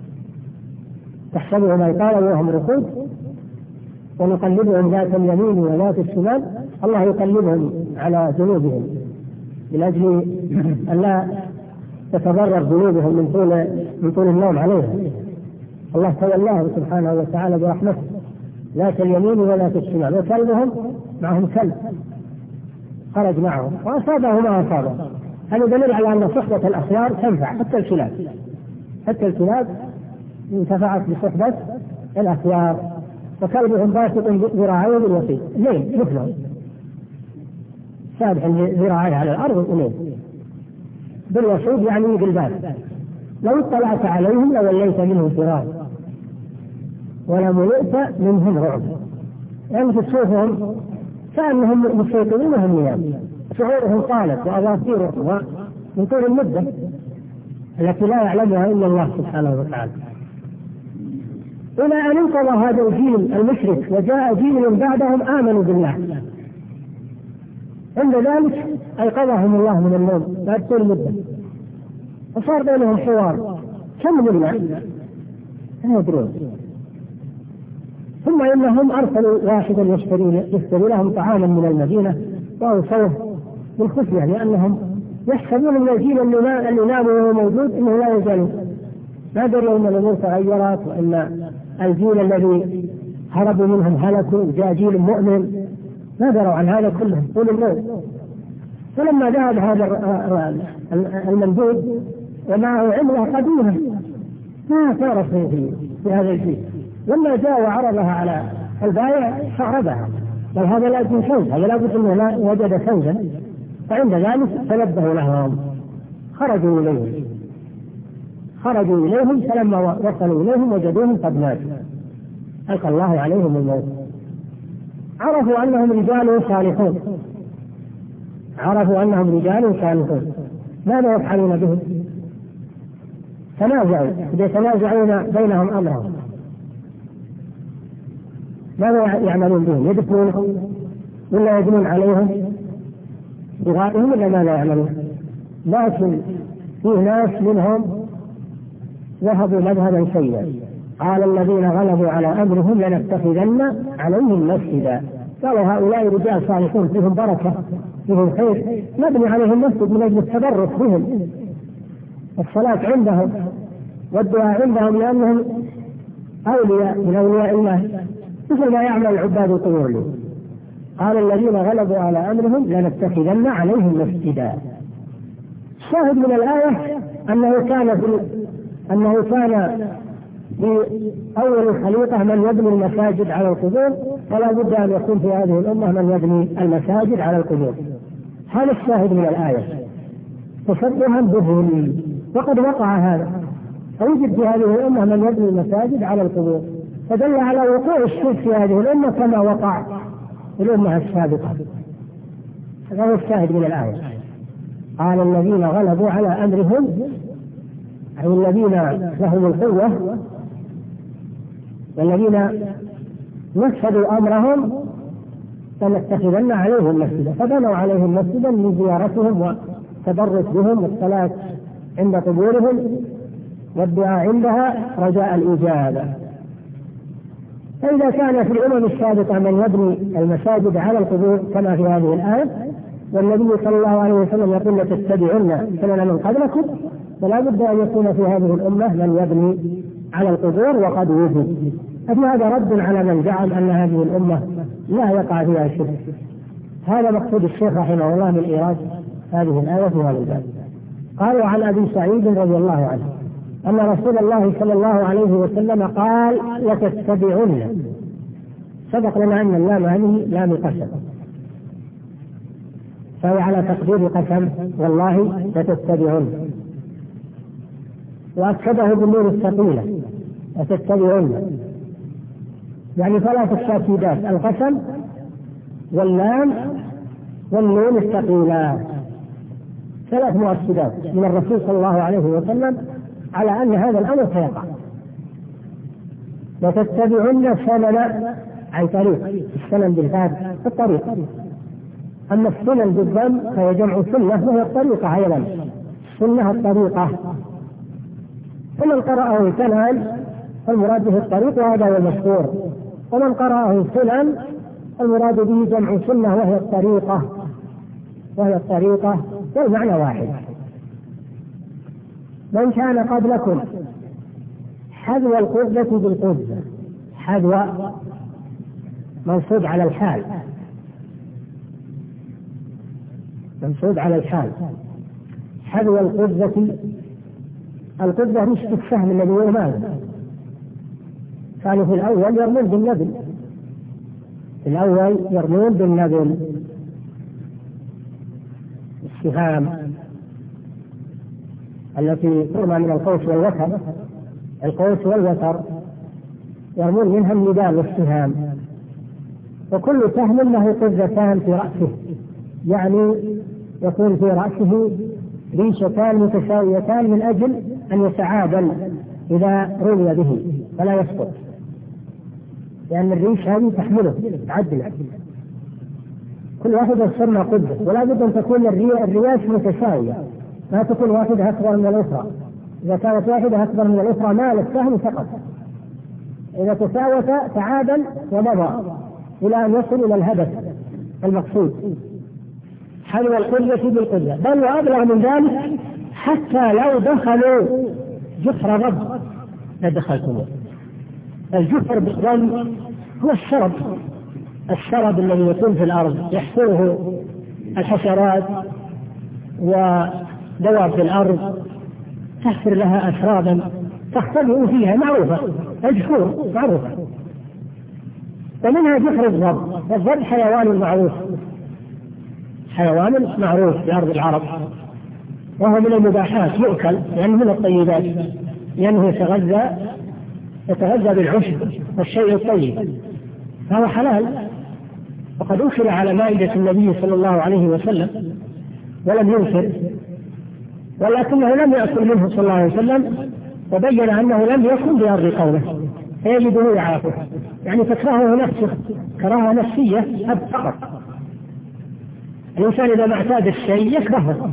Speaker 1: تحسبهم أيقاظا وهم رقود ونقلبهم ذات اليمين وذات الشمال، الله يقلبهم على جنوبهم من أجل أن لا تتضرر جنوبهم من طول من طول النوم عليها. الله تولاه سبحانه وتعالى برحمته، لا اليمين ولا الشمال، وكلبهم معهم كلب خرج معهم وأصابه ما أصابه. هذا دليل على أن صحبة الأخيار تنفع حتى الكلاب، حتى الكلاب انتفعت بصحبة الأخيار. وكلبهم باسط ذراعيه بالوسيط، لين مثلهم سابح ذراعيه على الأرض ولين بالوسيط يعني بالباب. لو اطلعت عليهم لوليت منهم فرارا ولملئت منهم رعبا، يعني تشوفهم كأنهم مستيقظين وهم نيام، شعورهم طالت وأظافيرهم من طول المدة التي لا يعلمها إلا الله سبحانه وتعالى. إلى أن انقضى هذا الجيل المشرك وجاء جيل بعدهم آمنوا بالله، عند ذلك أيقظهم الله من النوم بعد طول المدة وصار بينهم حوار كم منا لا يدرون. ثم إنهم أرسلوا واحدا يشتري يشتري لهم طعاما من المدينة وأوصوه بالخفية، لأنهم يحسبون من الجيل اللي نام وهو موجود إنه لا يزال، ما دروا أن الأمور تغيرت وأن الجيل الذي هربوا منهم هلكوا جاء جيل مؤمن، ما دروا عن هذا كله طول الليل. فلما ذهب هذا المندوب ومعه عملة قديمة ما صار في في هذا الجيل، لما جاء وعرضها على البائع فعرضها، بل هذا لا يكون كنز، هذا لا بد انه لا وجد كنزا. فعند ذلك تنبهوا لهم، خرجوا اليهم خرجوا اليهم فلما وصلوا اليهم وجدوهم قد ماتوا، ألقى الله عليهم الموت. عرفوا انهم رجال صالحون، عرفوا انهم رجال صالحون، ماذا يفعلون بهم؟ تنازعوا، يتنازعون بينهم امرهم، ماذا يعملون بهم؟ يدفنونهم ولا يبنون عليهم بغائهم ولا ماذا يعملون؟ لكن في ناس منهم ذهبوا مذهبا سيئا، قال الذين غلبوا على امرهم لنتخذن عليهم مسجدا، قالوا هؤلاء رجال صالحون فيهم بركه فيهم خير، نبني عليهم مسجد من اجل التبرك بهم، الصلاه عندهم والدعاء عندهم لانهم اولياء من اولياء الله مثل ما يعمل العباد الطيور له. قال الذين غلبوا على امرهم لنتخذن عليهم مسجدا. الشاهد من الايه انه كان في انه كان في اول الخليقه من يبني المساجد على القبور، ولا بد ان يكون في هذه الامه من يبني المساجد على القبور. هذا الشاهد من الايه تشبها بهم، وقد وقع هذا، فوجد في هذه الامه من يبني المساجد على القبور، فدل على وقوع الشرك في هذه الامه كما وقع في الامه السابقه. هذا هو الشاهد من الايه. قال الذين غلبوا على امرهم، أي الذين لهم القوة والذين نفذوا أمرهم فلنتخذن عليهم مسجدا، فبنوا عليهم مسجدا من زيارتهم والتبرك بهم والصلاة عند قبورهم والدعاء عندها رجاء الإجابة. فإذا كان في الأمم السابقة من يبني المساجد على القبور كما في هذه الآية، والنبي صلى الله عليه وسلم يقول لتتبعن سنن من قبلكم، فلا بد أن يكون في هذه الأمة من يبني على القبور وقد وجد. ففي هذا رد على من زعم أن هذه الأمة لا يقع فيها شرك. هذا مقصود الشيخ رحمه الله من إيراد هذه الآية في هذا الباب. قالوا عن أبي سعيد رضي الله عنه أن رسول الله صلى الله عليه وسلم قال لتتبعن، سبق لنا أن اللام هذه لام قسم، فهو على تقدير قسم والله لتتبعن، وأكده بالنور الثقيلة لتتبعن، يعني ثلاث التأكيدات، القسم واللام والنون الثقيلة، ثلاث مؤكدات من الرسول صلى الله عليه وسلم على أن هذا الأمر سيقع. لتتبعن سنن عن طريق، السنن بالفعل الطريق، أما السنن بالضم فهي جمع سنة وهي الطريقة أيضا، سنة الطريقة. فمن قرأه سنن فالمراد به الطريق وهذا هو المشهور، ومن قرأه سنن المراد به جمع سنة وهي الطريقة، وهي الطريقة والمعنى واحد. من كان قبلكم حذو القذة بالقذة، حذو منصوب على الحال، منصوب على الحال. حذو القذة، القذة رشد السهم الذي يرمى، كانوا في الأول يرمون بالنبل، في الأول يرمون بالنبل السهام التي ترمى من القوس والوتر، القوس والوتر يرمون منها النبال والسهام، وكل سهم له قذتان في رأسه، يعني يكون في رأسه ريشتان متساويتان من أجل أن يتعادل إذا رمي به فلا يسقط، لأن الريش هذه تحمله تعدله، كل واحدة تسمى قذة، ولا بد أن تكون الرياش متساوية، ما تكون واحدة أكبر من الأخرى، إذا كانت واحدة أكبر من الأخرى مال السهم سقط، إذا تساوتا تعادل ومضى إلى أن يصل إلى الهدف المقصود. حذو القذة بالقذة، بل وأبلغ من ذلك حتى لو دخلوا جحر رب لدخلتموه. الجحر بالظن هو السرب، السرب الذي يكون في الأرض يحفره الحشرات ودواب في الأرض، تحفر لها أسرابا تختبئ فيها، معروفة الجحور معروفة. ومنها جحر الضب، والضب حيوان معروف، حيوان معروف في أرض العرب، وهو من المباحات يؤكل يعني من الطيبات، لأنه يتغذى يتغذى بالعشب والشيء الطيب، فهو حلال، وقد أكل على مائدة النبي صلى الله عليه وسلم ولم ينكر، ولكنه لم يأكل منه صلى الله عليه وسلم، وبين أنه لم يكن بأرض قومه فيجده يعافه، يعني تكرهه نفسه كراهة نفسية فقط. الإنسان إذا ما اعتاد الشيء يكرهه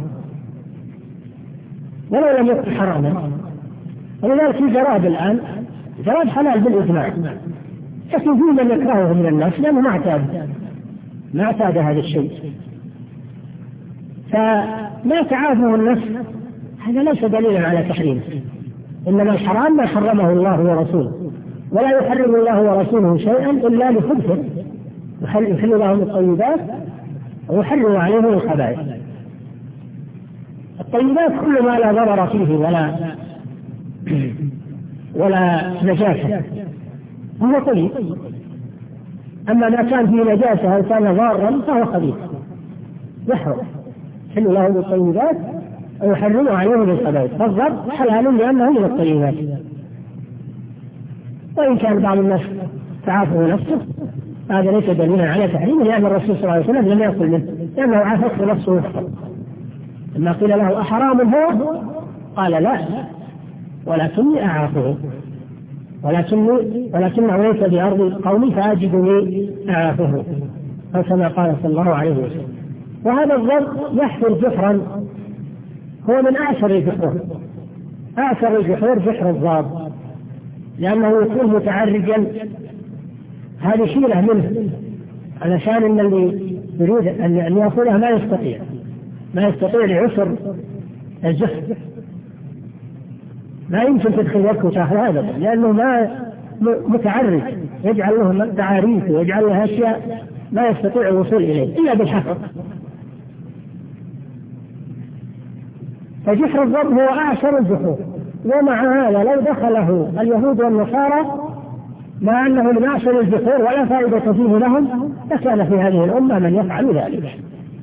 Speaker 1: ولو لم يكن حراما، ولذلك في جراد الآن، جراد حلال بالإجماع، لكن في من يكرهه من الناس لأنه ما اعتاد ما اعتاد هذا الشيء، فما تعافه النفس هذا ليس دليلا على تحريمه، إنما الحرام ما حرمه الله ورسوله، ولا يحرم الله ورسوله شيئا إلا لخبثه، يحل لهم الطيبات ويحرم عليهم الخبائث. الطيبات كل ما لا ضرر فيه ولا ولا نجاسة هو طيب، أما ما كان فيه نجاسة أو كان ضارا فهو خبيث يحرم، يحل لهم الطيبات ويحرم عليهم الخبائث، فالضرب حلال لأنه من الطيبات. وإن كان بعض الناس تعافه نفسه هذا ليس دليلا على تحريمه، لأن الرسول صلى الله عليه وسلم لم يأكل منه لأنه عافته نفسه يحرم. لما قيل له أحرام هو قال لا، ولكني أعافه، ولكني ولكنه ليس بأرض قومي فأجدني أعافه، أو كما قال صلى الله عليه وسلم. وهذا الضرب يحفر جحرا هو من أعسر الجحور، أعسر الجحور جحر الضاب، لأنه يكون متعرجا، هذه شيلة منه علشان أن اللي يريد أن يأخذها ما يستطيع ما يستطيع لعسر الجحر، ما يمكن تدخل يدك وتأخذ هذا، لأنه ما متعرج، يجعل له تعاريف ويجعل له أشياء ما يستطيع الوصول إليه إلا بالحفر. فجحر الضب هو أعسر الجحور، ومع هذا لو دخله اليهود والنصارى مع أنه من أعسر الجحور ولا فائدة فيه لهم لكان في هذه الأمة من يفعل ذلك،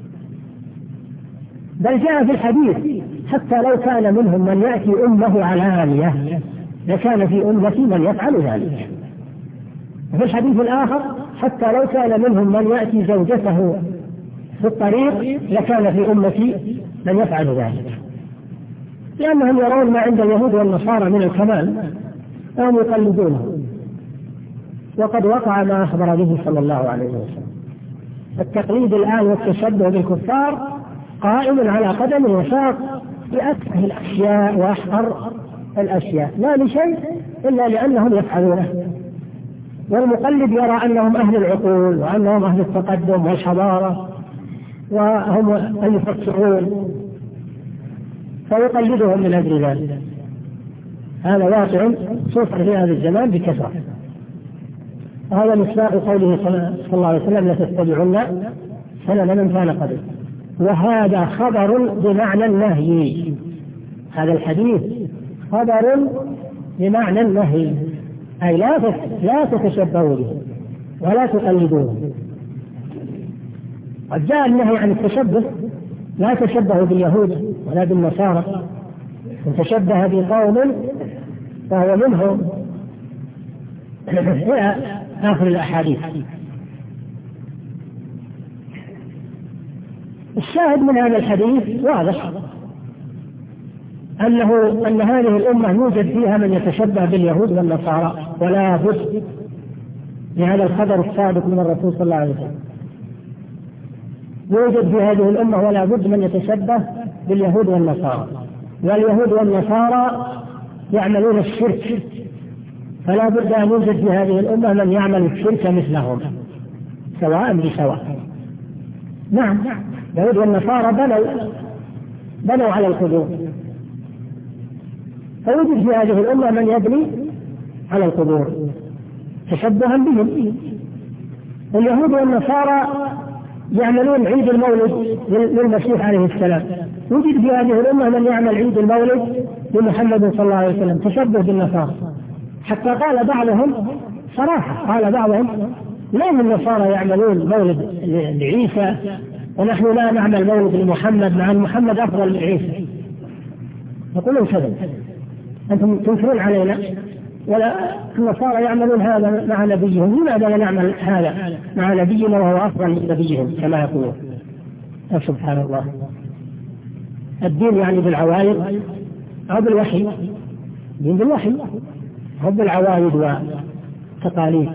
Speaker 1: بل جاء في الحديث حتى لو كان منهم من يأتي أمه علانية لكان في أمتي من يفعل ذلك. وفي الحديث الآخر حتى لو كان منهم من يأتي زوجته في الطريق لكان في أمتي من يفعل ذلك، لأنهم يرون ما عند اليهود والنصارى من الكمال فهم يقلدونه، وقد وقع ما أخبر به صلى الله عليه وسلم. التقليد الآن والتشبه بالكفار قائم على قدم وساق بأتفه الأشياء وأحقر الأشياء، لا لشيء إلا لأنهم يفعلونه، والمقلد يرى أنهم أهل العقول وأنهم أهل التقدم والحضارة وهم المفكرون فيقلدهم من أجل ذلك. هذا واقع صفر في هذا الزمان بكثرة. هذا مصداق قوله صلى الله عليه وسلم: لتتبعن سنن من كان قبل. وهذا خبر بمعنى النهي، هذا الحديث خبر بمعنى النهي، أي لا لا تتشبهوا به ولا تقلدوه. قد جاء النهي عن التشبه: لا تشبهوا باليهود ولا بالنصارى، من تشبه بقوم فهو منهم، إلى آخر الأحاديث. الشاهد من هذا الحديث واضح، أنه أن هذه الأمة يوجد فيها من يتشبه باليهود والنصارى، ولا بد لهذا الخبر الصادق من الرسول صلى الله عليه وسلم. يوجد في هذه الأمة ولا بد من يتشبه باليهود والنصارى، واليهود والنصارى يعملون الشرك، فلا بد أن يوجد في هذه الأمة من يعمل الشرك مثلهم سواء بسواء. نعم، اليهود والنصارى بنوا بنوا على القبور، فيوجد في هذه الأمة من يبني على القبور تشبها بهم. اليهود والنصارى يعملون عيد المولد للمسيح عليه السلام، يوجد في هذه الأمة من يعمل عيد المولد لمحمد صلى الله عليه وسلم تشبه بالنصارى، حتى قال بعضهم صراحة، قال بعضهم: لا من النصارى يعملون مولد لعيسى ونحن لا نعمل مولد لمحمد، مع أن محمد أفضل من عيسى. يقولون كذا، أنتم تنكرون علينا، ولا النصارى يعملون هذا مع نبيهم، لماذا لا نعمل هذا مع نبينا وهو أفضل من نبيهم كما يقولون؟ سبحان الله. الدين يعني بالعوائد أو بالوحي؟ الدين بالوحي أو بالعوائد والتقاليد.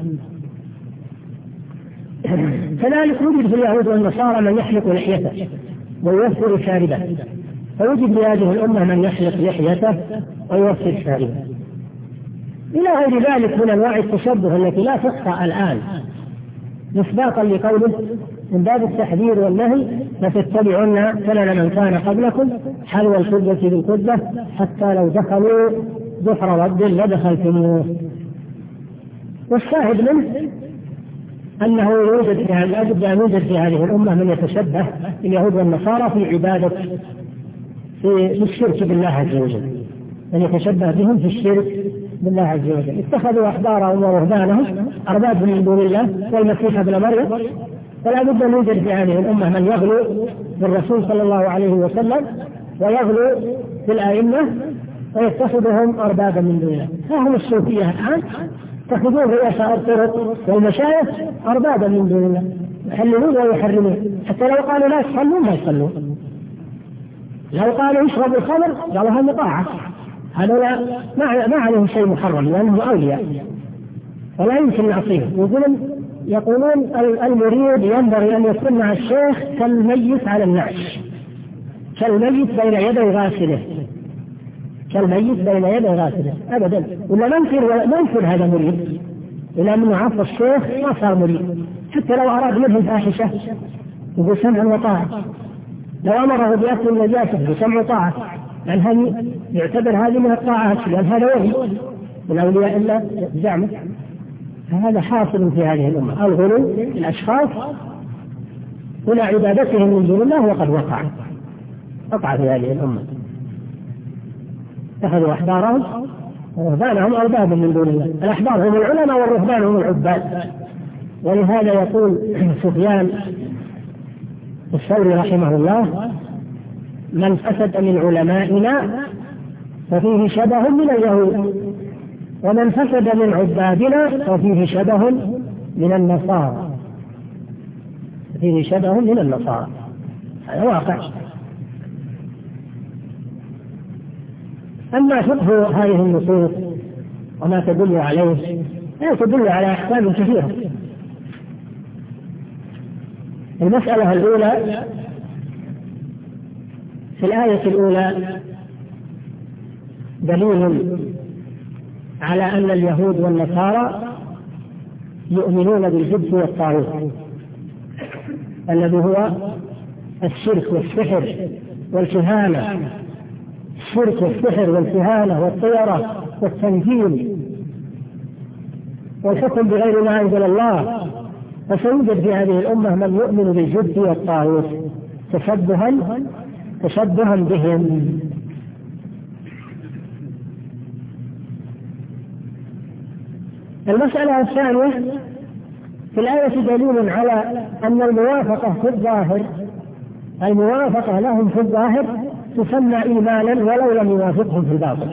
Speaker 1: كذلك يوجد في اليهود والنصارى من يحلق لحيته ويوفر شاربه، فيوجد في هذه الأمة من يحلق لحيته ويوفر شاربه، إلى غير ذلك من أنواع التشبه التي لا تخفى الآن، مصداقا لقوله من باب التحذير والنهي: لتتبعن سنن من كان قبلكم حذو القدة بالقدة حتى لو دخلوا جحر رب لدخلتموه. والشاهد منه أنه يوجد في هذه أن يوجد في هذه الأمة من يتشبه باليهود والنصارى في عبادة في الشرك بالله عز وجل، من يتشبه بهم في الشرك بالله عز وجل. اتخذوا أحبارهم ورهبانهم أربابا من دون الله والمسيح ابن مريم. فلا بد أن يوجد في هذه الأمة من يغلو بالرسول صلى الله عليه وسلم ويغلو في الأئمة ويتخذهم أربابا من دون الله. ها هم الصوفية الآن يتخذون رؤساء الطرق والمشايخ أربابا من دون الله، يحللون ويحرمون، حتى لو قالوا لا يصلون ما يصلون، لو قالوا يشربوا الخمر قالوا هذا طاعة، هذا ما ما عليه شيء محرم لأنهم أولياء ولا يمكن نعصيهم. يقولون يقولون المريد ينبغي أن يكون مع الشيخ كالميت على النعش، كالميت بين يدي غاسله، كالميت بين يدي غاسله أبدا. ولا ننكر ننكر هذا مريد، إلى من عصى الشيخ ما صار مريد، حتى لو أراد منه الفاحشة يقول سمع وطاعة، لو أمره بأكل النجاسة بسمع وطاعة، لأن هذه يعتبر هذه من الطاعات، لأن هذا وهي من أولياء الله زعمه. فهذا حاصل في هذه الأمة، الغلو الأشخاص إلى عبادتهم من دون الله، وقد وقع وقع في هذه الأمة. اتخذوا أحبارهم ورهبانهم أربابا من دون الله، الأحبار هم العلماء والرهبان هم العباد. ولهذا يقول سفيان الثوري رحمه الله: من فسد من علمائنا ففيه شبه من اليهود، ومن فسد من عبادنا ففيه شبه من النصارى، ففيه شبه من النصارى. هذا واقع. أما فقه هذه النصوص وما تدل عليه، لا تدل على أحكام كثيرة. المسألة الأولى في الآية الأولى دليل على أن اليهود والنصارى يؤمنون بالجبت والطاغوت الذي هو الشرك والسحر والكهانة، الشرك والسحر والكهانة والطيرة والتنجيل والحكم بغير ما أنزل الله، فسيوجد في هذه الأمة من يؤمن بالجبت والطاغوت تشبها تشبها بهم. المسألة الثانية: في الآية دليل على أن الموافقة في الظاهر الموافقة لهم في الظاهر تسمى إيمانا ولو لم يوافقهم في الباطن.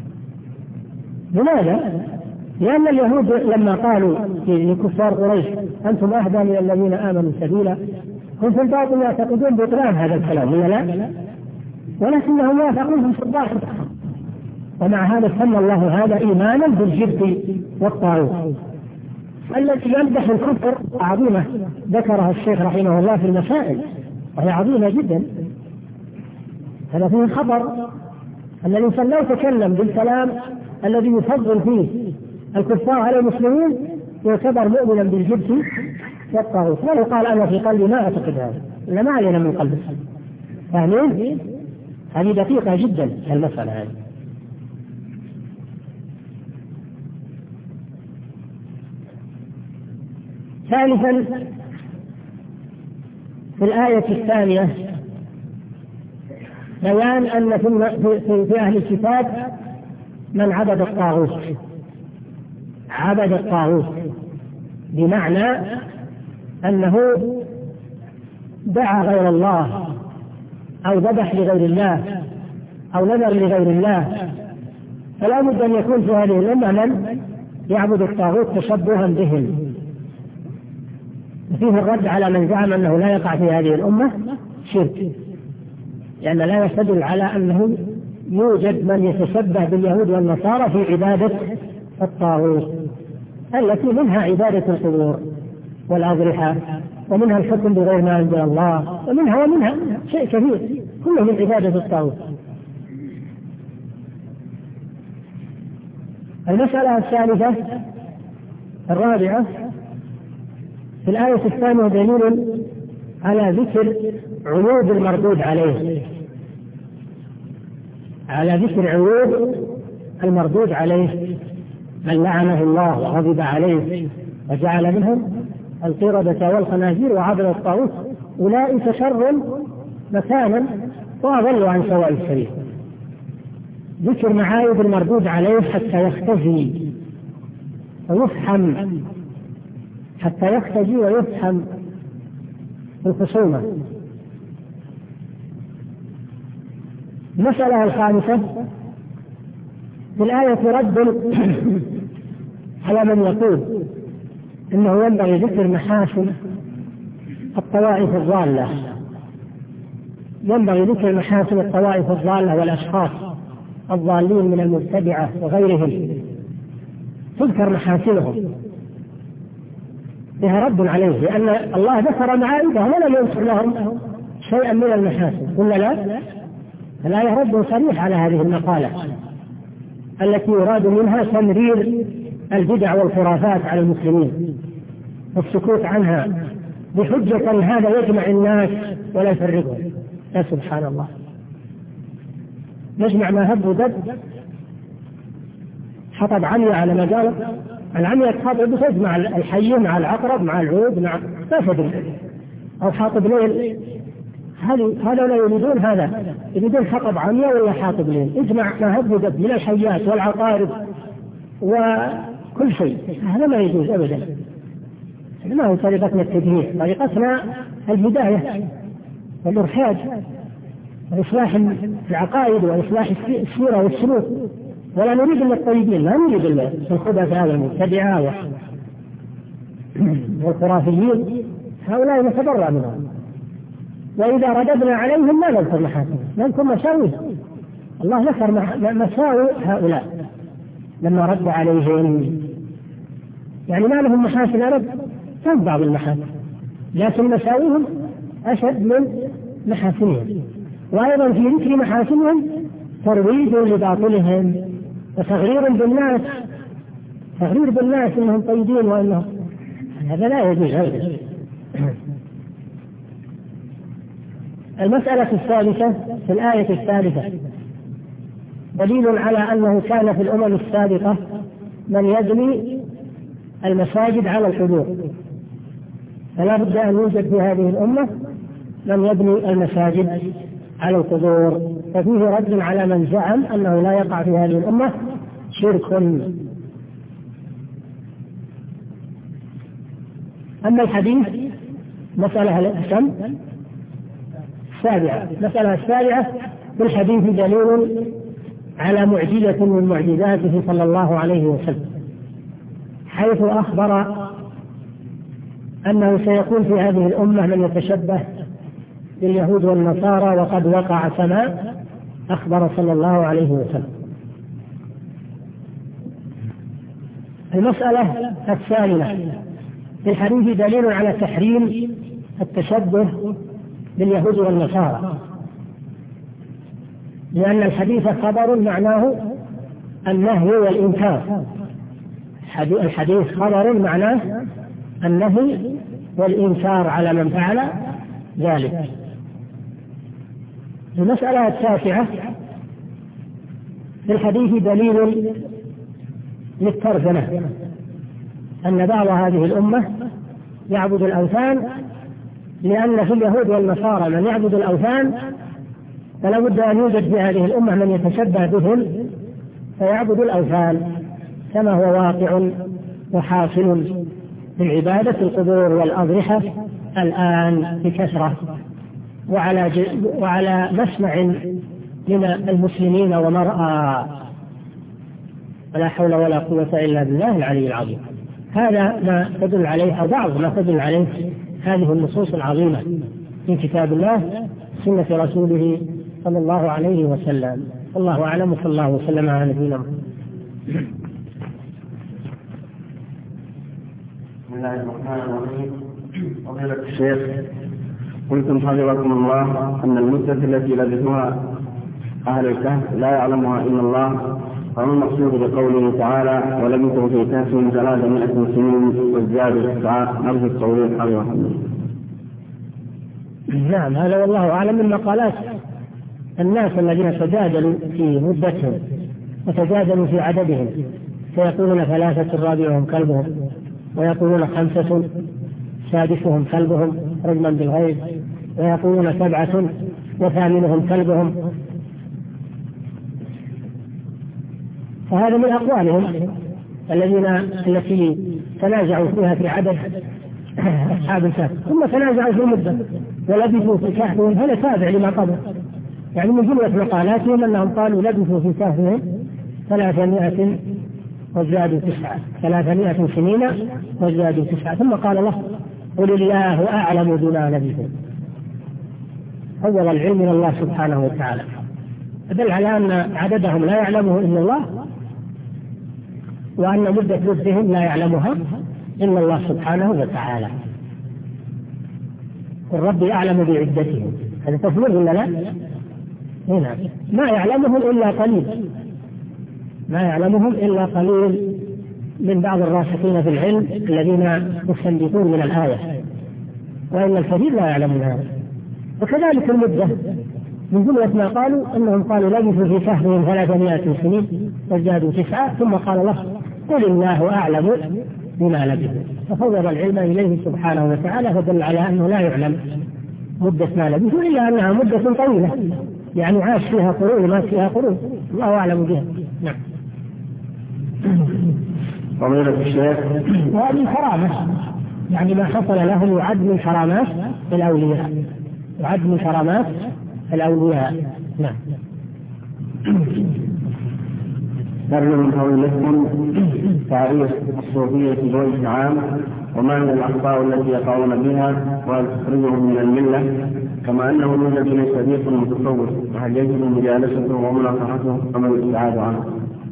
Speaker 1: لماذا؟ لأن اليهود لما قالوا لكفار قريش أنتم أهدى من الذين آمنوا سبيلا، هم في الباطن يعتقدون بطلان هذا الكلام ولا لا؟ ولكنهم وافقوهم في الظاهر، ومع هذا سمى الله هذا إيمانا بالجبت والطاغوت. التي يمدح الكفر عظيمة ذكرها الشيخ رحمه الله في المسائل، وهي عظيمة جدا. هذا فيه خطر أن الإنسان لو تكلم بالكلام الذي يفضل فيه الكفار على المسلمين يعتبر مؤمنا بالجبت والطاغوت، ولو قال أنا في قلبي ما أعتقد هذا، إلا ما علينا من قلبه. فاهمين؟ هذه دقيقة جدا المسألة هذه. ثالثا: في الآية الثانية بيان أن في أهل الكتاب من عبد الطاغوت عبد الطاغوت بمعنى أنه دعا غير الله أو ذبح لغير الله أو نذر لغير الله، فلا بد أن يكون في هذه الأمة من يعبد الطاغوت تشبها بهم. فيه الرد على من زعم أنه لا يقع في هذه الأمة شرك، لأن لا يستدل على أنه يوجد من يتشبه باليهود والنصارى في عبادة الطاغوت التي منها عبادة القبور والأضرحة، ومنها الحكم بغير ما أنزل الله، ومنها ومنها شيء كثير كله من عبادة الطاغوت. المسألة الثالثة الرابعة: في الآية الثانية دليل على ذكر عيوب المردود عليه على ذكر عيوب المردود عليه من لعنه الله وغضب عليه وجعل منهم القردة والخنازير وعبد الطاغوت أولئك شر مكانا وأضل عن سواء السبيل. ذكر معايب المردود عليه حتى يختفي ويفهم حتى يختفي ويفهم الخصومة. المسألة الخامسة: في الآية رد على من يقول إنه ينبغي ذكر محاسن الطوائف الضالة ينبغي ذكر محاسن الطوائف الضالة والأشخاص الضالين من المبتدعة وغيرهم، تذكر محاسنهم، فيها رد عليه، لأن الله ذكر معايبهم ولم يذكر لهم شيئا من المحاسن. قلنا لا، الآية رد صريح على هذه المقالة التي يراد منها تمرير البدع والخرافات على المسلمين والسكوت عنها بحجة أن هذا يجمع الناس ولا يفرقهم. يا سبحان الله، يجمع ما هب ودب، حطب عمية على ما قال العمية تحاطب تجمع الحي مع العقرب مع العود مع لا تدري، أو حاطب ليل. هذا لا يريدون هذا، يريدون حطب عمية ولا حاطب ليل، يجمع ما هب ودب من الحيات والعقارب وكل شيء. هذا ما يجوز أبدا، ما هو طريقتنا التدهير، طريقتنا الهداية والإرشاد وإصلاح العقائد وإصلاح السيرة والسلوك، ولا نريد إلا الطيبين، لا نريد إلا الخبثاء والمبتدعة والخرافيين، هؤلاء نتبرأ منهم. وإذا رددنا عليهم ما نذكر محاسن، نذكر مساوئهم. الله ذكر مساوئ هؤلاء لما رد عليهم، يعني ما لهم محاسن أبد، كان بعض المحاسن، لكن مساوئهم أشد من محاسنهم. وأيضا في ذكر محاسنهم ترويج لباطلهم وتغرير بالناس، تغرير بالناس انهم طيبين وانهم، هذا لا يجوز ابدا. المسألة الثالثة في الآية الثالثة دليل على أنه كان في الأمم السابقة من يبني المساجد على القبور، فلا بد أن يوجد في هذه الأمة من يبني المساجد على القبور. ففيه رد على من زعم أنه لا يقع في هذه الأمة شرك. أما الحديث مسألة الأحكام السابعة، مسألة السابعة في الحديث دليل على معجزة من معجزاته صلى الله عليه وسلم، حيث أخبر أنه سيكون في هذه الأمة من يتشبه باليهود والنصارى وقد وقع كما أخبر صلى الله عليه وسلم. المسألة الثانية في الحديث دليل على تحريم التشبه باليهود والنصارى، لأن الحديث خبر معناه النهي والإنكار. الحديث خبر معناه النهي والإنكار على من فعل ذلك. المسألة التاسعة في الحديث دليل للترجمة، أن بعض هذه الأمة يعبد الأوثان، لأن في اليهود والنصارى من يعبد الأوثان، فلا بد أن يوجد في هذه الأمة من يتشبه بهم فيعبد الأوثان، كما هو واقع وحاصل من عبادة القبور والأضرحة الآن بكثرة، وعلى وعلى مسمع من المسلمين ومرأى، ولا حول ولا قوة إلا بالله العلي العظيم. هذا ما تدل عليه أو بعض ما تدل عليه هذه النصوص العظيمة من كتاب الله سنة رسوله صلى الله عليه وسلم. الله أعلم، وصلى الله وسلم على نبينا محمد.
Speaker 2: بسم الله الرحمن الرحيم. فضيلة الشيخ، قلتم حفظكم الله أن المدة التي لبثوها أهل الكهف لا يعلمها إلا الله، فما المقصود بقوله تعالى ولبثوا في كهفهم ثلاثمائة سنين وازدادوا تسعة؟ نرجو التوضيح حفظكم الله.
Speaker 1: نعم، هذا والله أعلم من مقالات الناس الذين تجادلوا في مدتهم وتجادلوا في عددهم، فيقولون ثلاثة رابعهم كلبهم، ويقولون خمسة سادسهم كلبهم رجما بالغيب، ويقولون سبعة وثامنهم كلبهم. فهذا من أقوالهم الذين التي تنازعوا فيها في عدد أصحاب الكهف، ثم تنازعوا في المدة ولبثوا في كهفهم. هذا تابع لما قبل، يعني من جملة مقالاتهم أنهم قالوا لبثوا في كهفهم ثلاثمائة وازدادوا تسعة، ثلاثمائة سنين وازدادوا تسعة. ثم قال الله قل الله أعلم بما لبثوا. أول العلم من الله سبحانه وتعالى، دل على أن عددهم لا يعلمه إلا الله، وأن مدة لبثهم لا يعلمها إلا الله سبحانه وتعالى. الرب أعلم بعدتهم، هذا تفضل ولا لا؟ هنا ما يعلمهم إلا قليل، ما يعلمهم إلا قليل من بعض الراسخين في العلم الذين يستنبطون من الآية، وإن الكثير لا يعلمون هذا. وكذلك المدة من جملة ما قالوا أنهم قالوا لبثوا في كهفهم ثلاثمائة سنين وازدادوا تسعة، ثم قال الله قل الله أعلم بما لبثوا، ففوض العلم إليه سبحانه وتعالى، فدل على أنه لا يعلم مدة ما لبثوا إلا أنها مدة طويلة، يعني عاش فيها قرون ما فيها قرون، الله أعلم بها. نعم.
Speaker 2: فضيلة الشيخ،
Speaker 1: وهذه كرامة، يعني ما حصل لهم يعد من كرامات الأولياء، يعد من كرامات الأولياء. نعم.
Speaker 2: نرجو من فضيلتكم تعريف الصوفية بوجه عام، وما هي الأخطاء التي يقعون بها وهل تخرجهم من الملة، كما أنه يوجد من صديق متصوف، وهل يجب مجالسته ومناصحته وما الابتعاد عنه؟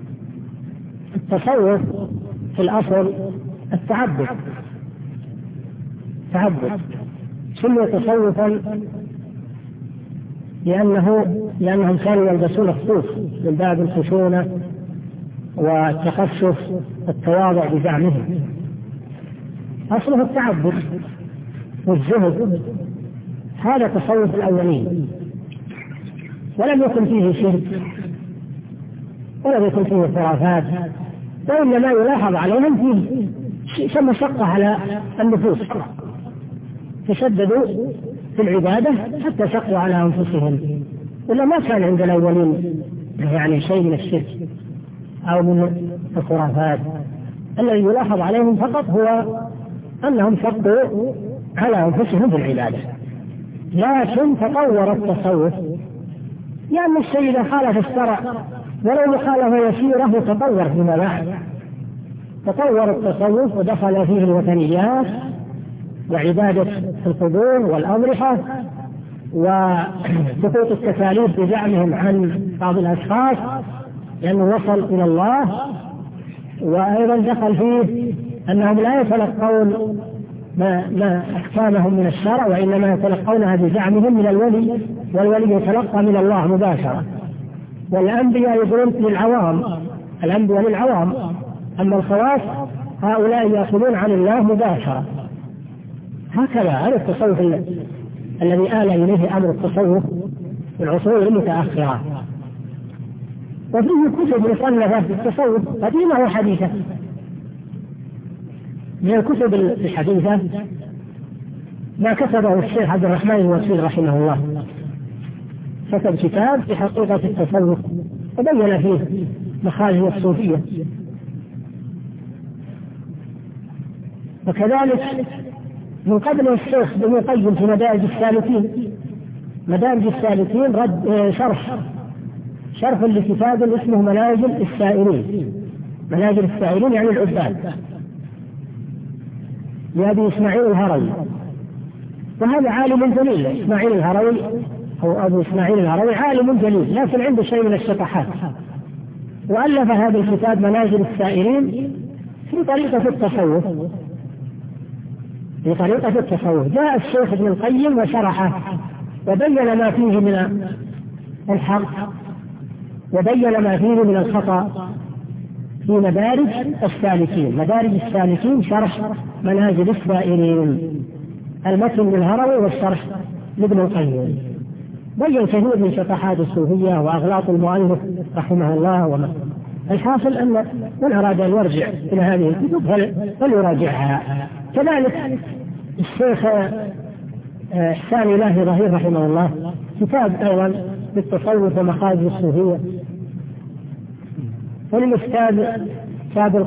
Speaker 1: التصوف في الأصل التعبد، تعبد سمي تصوفا لأنه لأنهم كانوا يلبسون الصوف من باب الخشونة والتخفف والتواضع بزعمهم. أصله التعبد والزهد، هذا تصوف الأولين، ولم يكن فيه شرك ولم يكن فيه خرافات، وإنما يلاحظ عليهم فيه مشقة على النفوس، تشددوا في العبادة حتى شقوا على أنفسهم، ولا ما كان عند الأولين يعني شيء من الشرك أو من الخرافات. الذي يلاحظ عليهم فقط هو أنهم شقوا على أنفسهم بالعبادة. لكن تطور التصوف، لأن الشيء إذا خالف الشرع ولو مخالفة يسيرة يتطور فيما بعد. تطور التصوف ودخل فيه الوثنيات وعبادة القبور والأضرحة وسقوط التكاليف بزعمهم عن بعض الأشخاص لأنه وصل إلى الله. وأيضا دخل فيه أنهم لا يتلقون ما, ما أحكامهم من الشرع، وإنما يتلقونها بزعمهم من الولي، والولي يتلقى من الله مباشرة. والأنبياء يقولون للعوام، الأنبياء للعوام، أما الخواص هؤلاء يأخذون عن الله مباشرة. هكذا هذا التصوف الذي آل إليه أمر التصوف في العصور المتأخرة. وفيه كتب مصنفة في التصوف قديمة وحديثة. من الكتب الحديثة ما كتبه الشيخ عبد الرحمن الوصيل رحمه الله، كتب كتاب في حقيقة التصوف وبين فيه مخالف الصوفية. وكذلك من قبل الشيخ ابن القيم في مدارج السالكين، مدارج السالكين رد شرح شرح لكتاب اسمه منازل السائرين، منازل السائرين يعني العباد، لأبي إسماعيل الهروي. وهذا عالم جليل، إسماعيل الهروي أو أبو إسماعيل الهروي عالم جليل، لكن عنده شيء من الشطحات، وألف هذا الكتاب منازل السائرين في طريقة التصوف. في طريقة التصوف جاء الشيخ ابن القيم وشرحه وبين ما فيه من الحق وبين ما فيه من الخطأ في مدارج السالكين. مدارج السالكين شرح منازل السائرين، المتن للهروي والشرح لابن القيم، بين كثير من شطحات الصوفية وأغلاط المؤلف رحمه الله. وما الحاصل أن من أراد أن يرجع إلى هذه الكتب فليراجعها. كذلك الشيخ إحسان إلهي ظهير رحمه الله كتاب أيضا بالتصوف ومخارج الصوفية. وللأستاذ سابق